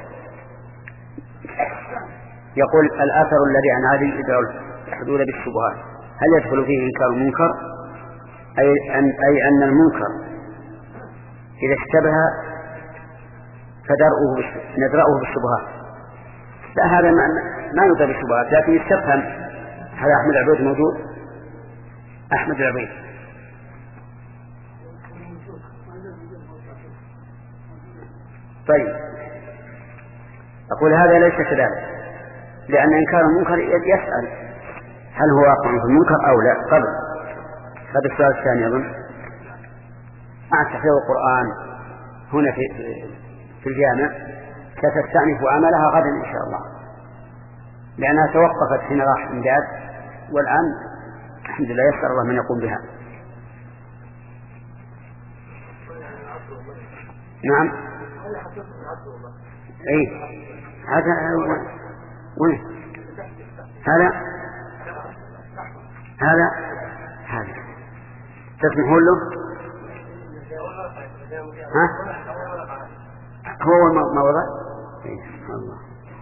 يقول الأثر الذي عن علي يدعو الحدود بالشبهات هل يدخل فيه إنكار المنكر؟ أي أن, أي أن المنكر إذا اشتبه فدرؤه ندرأه بالشبهات. لا هذا ما, ما يدرأ بالشبهات، لكن يستفهم هل أحمد العبيد موجود؟ أحمد العبيد طيب أقول هذا ليس كذلك، لأن إنكار المنكر يسأل هل هو واقع في المنكر أو لا قبل. هذا السؤال الثاني أظن مع تحفيظ القرآن هنا في في الجامع ستستأنف عملها غدا إن شاء الله، لأنها توقفت حين راح إمداد والآن الحمد لله يسر الله من يقوم بها. نعم أي هذا وين هذا هذا هذا تسمحون له؟ ها هو ما وضع الله.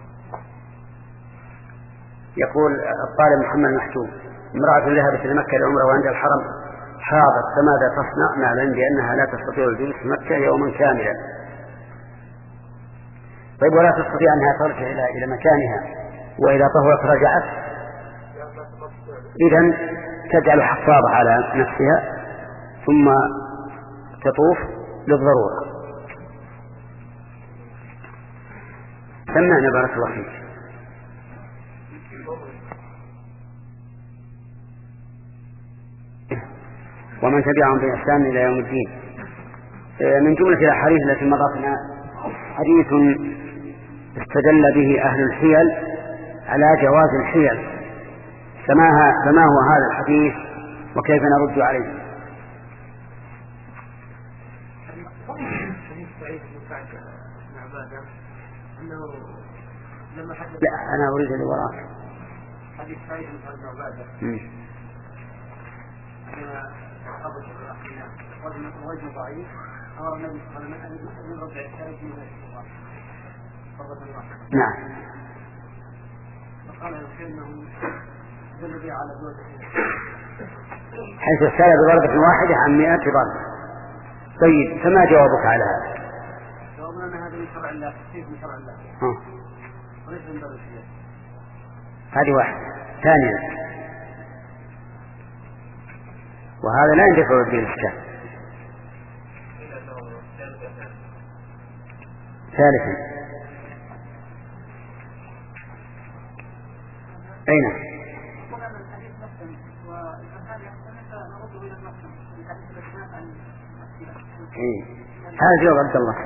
يقول الطالب محمد المحتوم امرأة ذهبت إلى مكة لعمرة وعند الحرم حاضت فماذا تصنع مع العلم بأنها لا تستطيع الجلوس في مكة يوما كاملا؟ طيب ولا تستطيع أنها ترجع إلى إلى مكانها وإذا طهرت رجعت؟ إذن تجعل حفاظة على نفسها ثم تطوف للضرورة. سمعنا بارك الله فيك. ومن تبعهم بإحسان إلى يوم الدين. من جملة الأحاديث التي مضت لنا حديث استدل به أهل الحيل على جواز الحيل، فما, فما هو هذا الحديث وكيف نرد عليه؟ لا أنا أريد اللي وراك. حديث سعيد بن عبادة قبل الأخيرة وجه ضعيف أمر النبي صلى الله عليه وسلم من ربع الثالث من الشيطان فرة واحدة. نعم. فقال إنه دل بي على زوجته حيث السالة بضربة واحدة عن مئة ضربة. طيب فما جوابك على هذا؟ جوابنا أن هذا من شرع الله، تخفيف من شرع الله وليس من باب الخلاف. هذه واحدة. ثانيا، وهذا لا ينتفع به الإشكال. ثالثا، أين؟ إيه. هذا جواب عبد الله.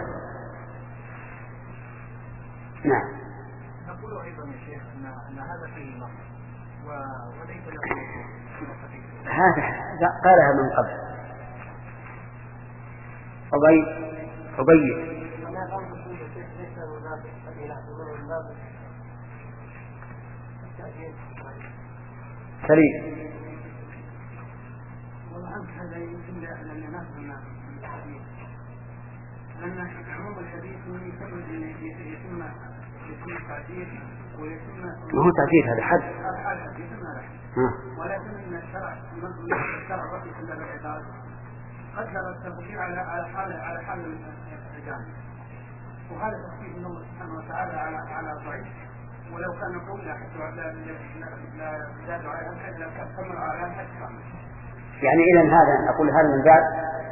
نعم. نقول أيضا يا شيخ أن أن هذا فيه نص وليس له هذا قالها من قبل. أبي أبي سليم. هذا يمكن أن نفهم الحديث لأن عموم الحديث من يسمى يتم يتم التعديل ويتم ما هو تعديل، هذا حد ولكن الشرع الشرع الرسول صلى الله عليه وسلم قدر التفصيل على على حال على حال الجانب، وهذا تفصيل من الله سبحانه وتعالى على على ضعيف، ولو كان قول لا حتى لا لا زاد على الحد لا كمل على الحد كامل. يعني إذا هذا أقول هذا من باب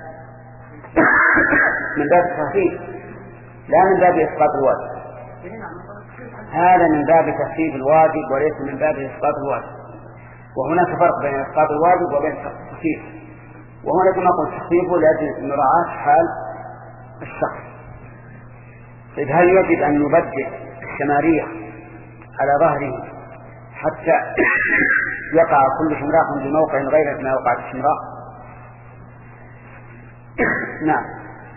من باب التخفيف لا من باب إسقاط الواجب. هذا من باب تخفيف الواجب وليس من باب إسقاط الواجب، وهناك فرق بين إسقاط الواجب وبين التخفيف. وهنا كما قلت تخفيفه لأجل مراعاة حال الشخص. إذ هل يجب أن يبدل الشماريخ على ظهره حتى يقع كل شمراخ بموقع غير ما وقعت الشمراء؟ نعم.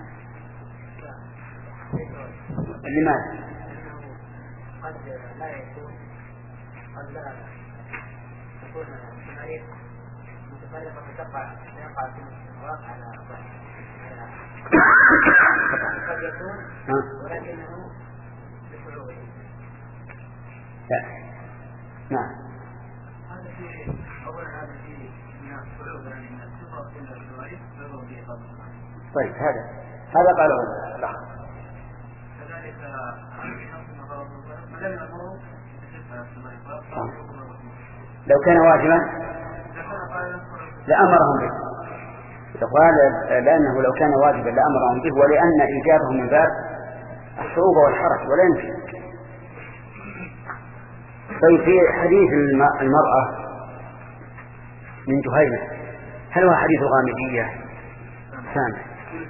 لماذا؟ قد لا يكون قد لا تكون الشماريخ متفرقة فتقع يقع في الشمراخ على قد يكون ولكنه بشعوره. لا. نعم. هذا في أولا هذا في من الشعوب من الصفة إلى الشماريخ فهو بإيقاظ. طيب هذا هذا قاله الأخ. كذلك مدام الأمر لو كان واجبا لأمرهم به. قال لأنه لو كان واجبا لأمرهم به، ولأن إيجابه من باب الصعوبة والحرج ولا يمكن. طيب في حديث المرأة من جهينة هل هو حديث غامدية؟ سامع.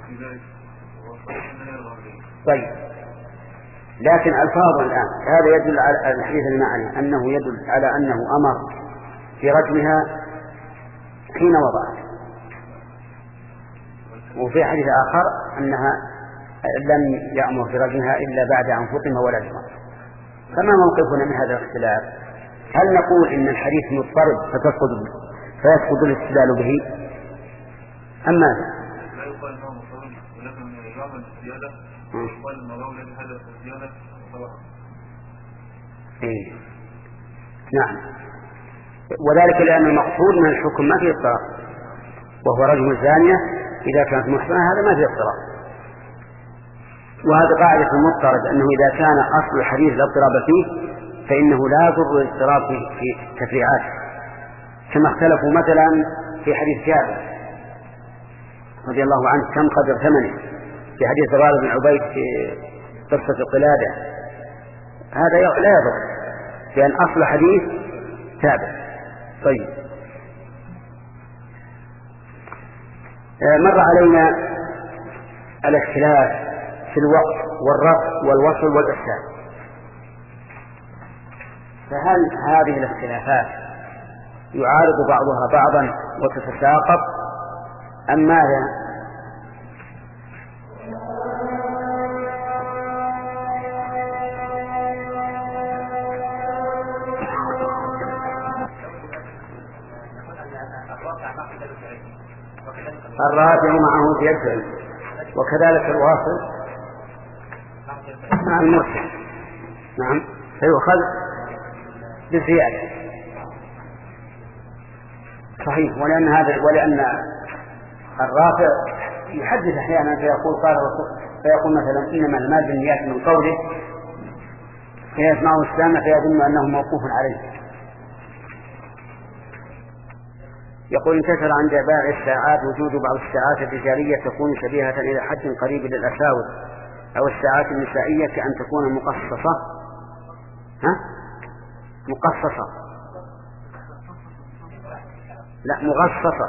طيب لكن ألفاظ الآن هذا يدل على الحديث المعني أنه يدل على أنه أمر في رجمها حين وضعت، وفي حديث آخر أنها لم يأمر في رجمها إلا بعد أن فطم ولدها. فما موقفنا من هذا الاختلاف؟ هل نقول إن الحديث مضطرب فتسقط فيسقط الاستدلال به أم ماذا؟ لا يقال أنه مضطرب ولكن يعمل الزيادة ويقال المرأة الذي هذا الزيادة طبعا. إيه. نعم. وذلك لأن المقصود من الحكم ما فيه اضطراب، وهو رجم الزانية إذا كانت محصنة، هذا ما فيه اضطراب. وهذا قاعدة المضطرد أنه إذا كان أصل الحديث لا اضطراب فيه فإنه لا يضر الاضطراب في تفريعاته، كما اختلفوا مثلا في حديث جابر رضي الله عنه كم قدر ثمنه، في حديث ضرار بن عبيد في قصة القلادة. هذا لا يضر لأن أصل حديث ثابت. طيب مر علينا الاختلاف في الوقف والرفع والوصل والإرسال، فهل هذه الاختلافات يعارض بعضها بعضا وتتساقط أم ماذا؟ الراجع معه يدعي وكذلك الواصل مع المرسل. نعم فيؤخذ بالزيادة. صحيح. ولأن هذا ولأن الرافع يحدث أحيانا فيقول قال الرسول، فيقول مثلا إنما المال بالنيات من قوله، فيسمعه السامع فيظن أنه موقوف عليه. يقول انتشر عند بائع الساعات وجود بعض الساعات الرجالية تكون شبيهة إلى حد قريب للأساور أو الساعات النسائية كأن تكون مقصصة. ها؟ مقصصة لا مغصصة.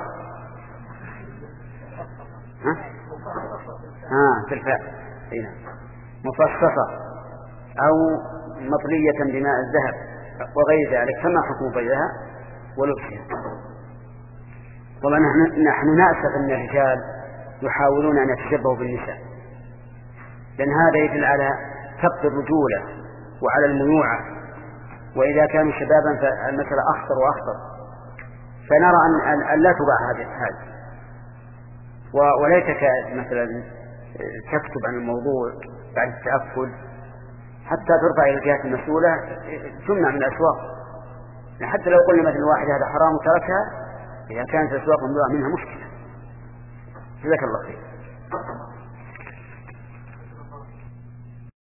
ها؟ ها في الفاء هنا مفصصة أو مطلية بماء الذهب وغير ذلك، فما حكم بيعها ولبسها؟ طبعا نحن, نحن نأسف أن الرجال يحاولون أن يتشبهوا بالنساء، لأن هذا يدل على فقد الرجولة وعلى الميوعة، وإذا كانوا شبابا فالمسألة أخطر وأخطر. فنرى أن, أن لا تباع هذه الحاجة، وليتك مثلا تكتب عن الموضوع بعد التأكد حتى ترفع إلى الجهات المسؤولة تمنع من الأسواق. حتى لو قلنا مثلا واحد هذا حرام وتركها، إذا كانت الأسواق ممنوعة منها مشكلة. جزاك الله خير.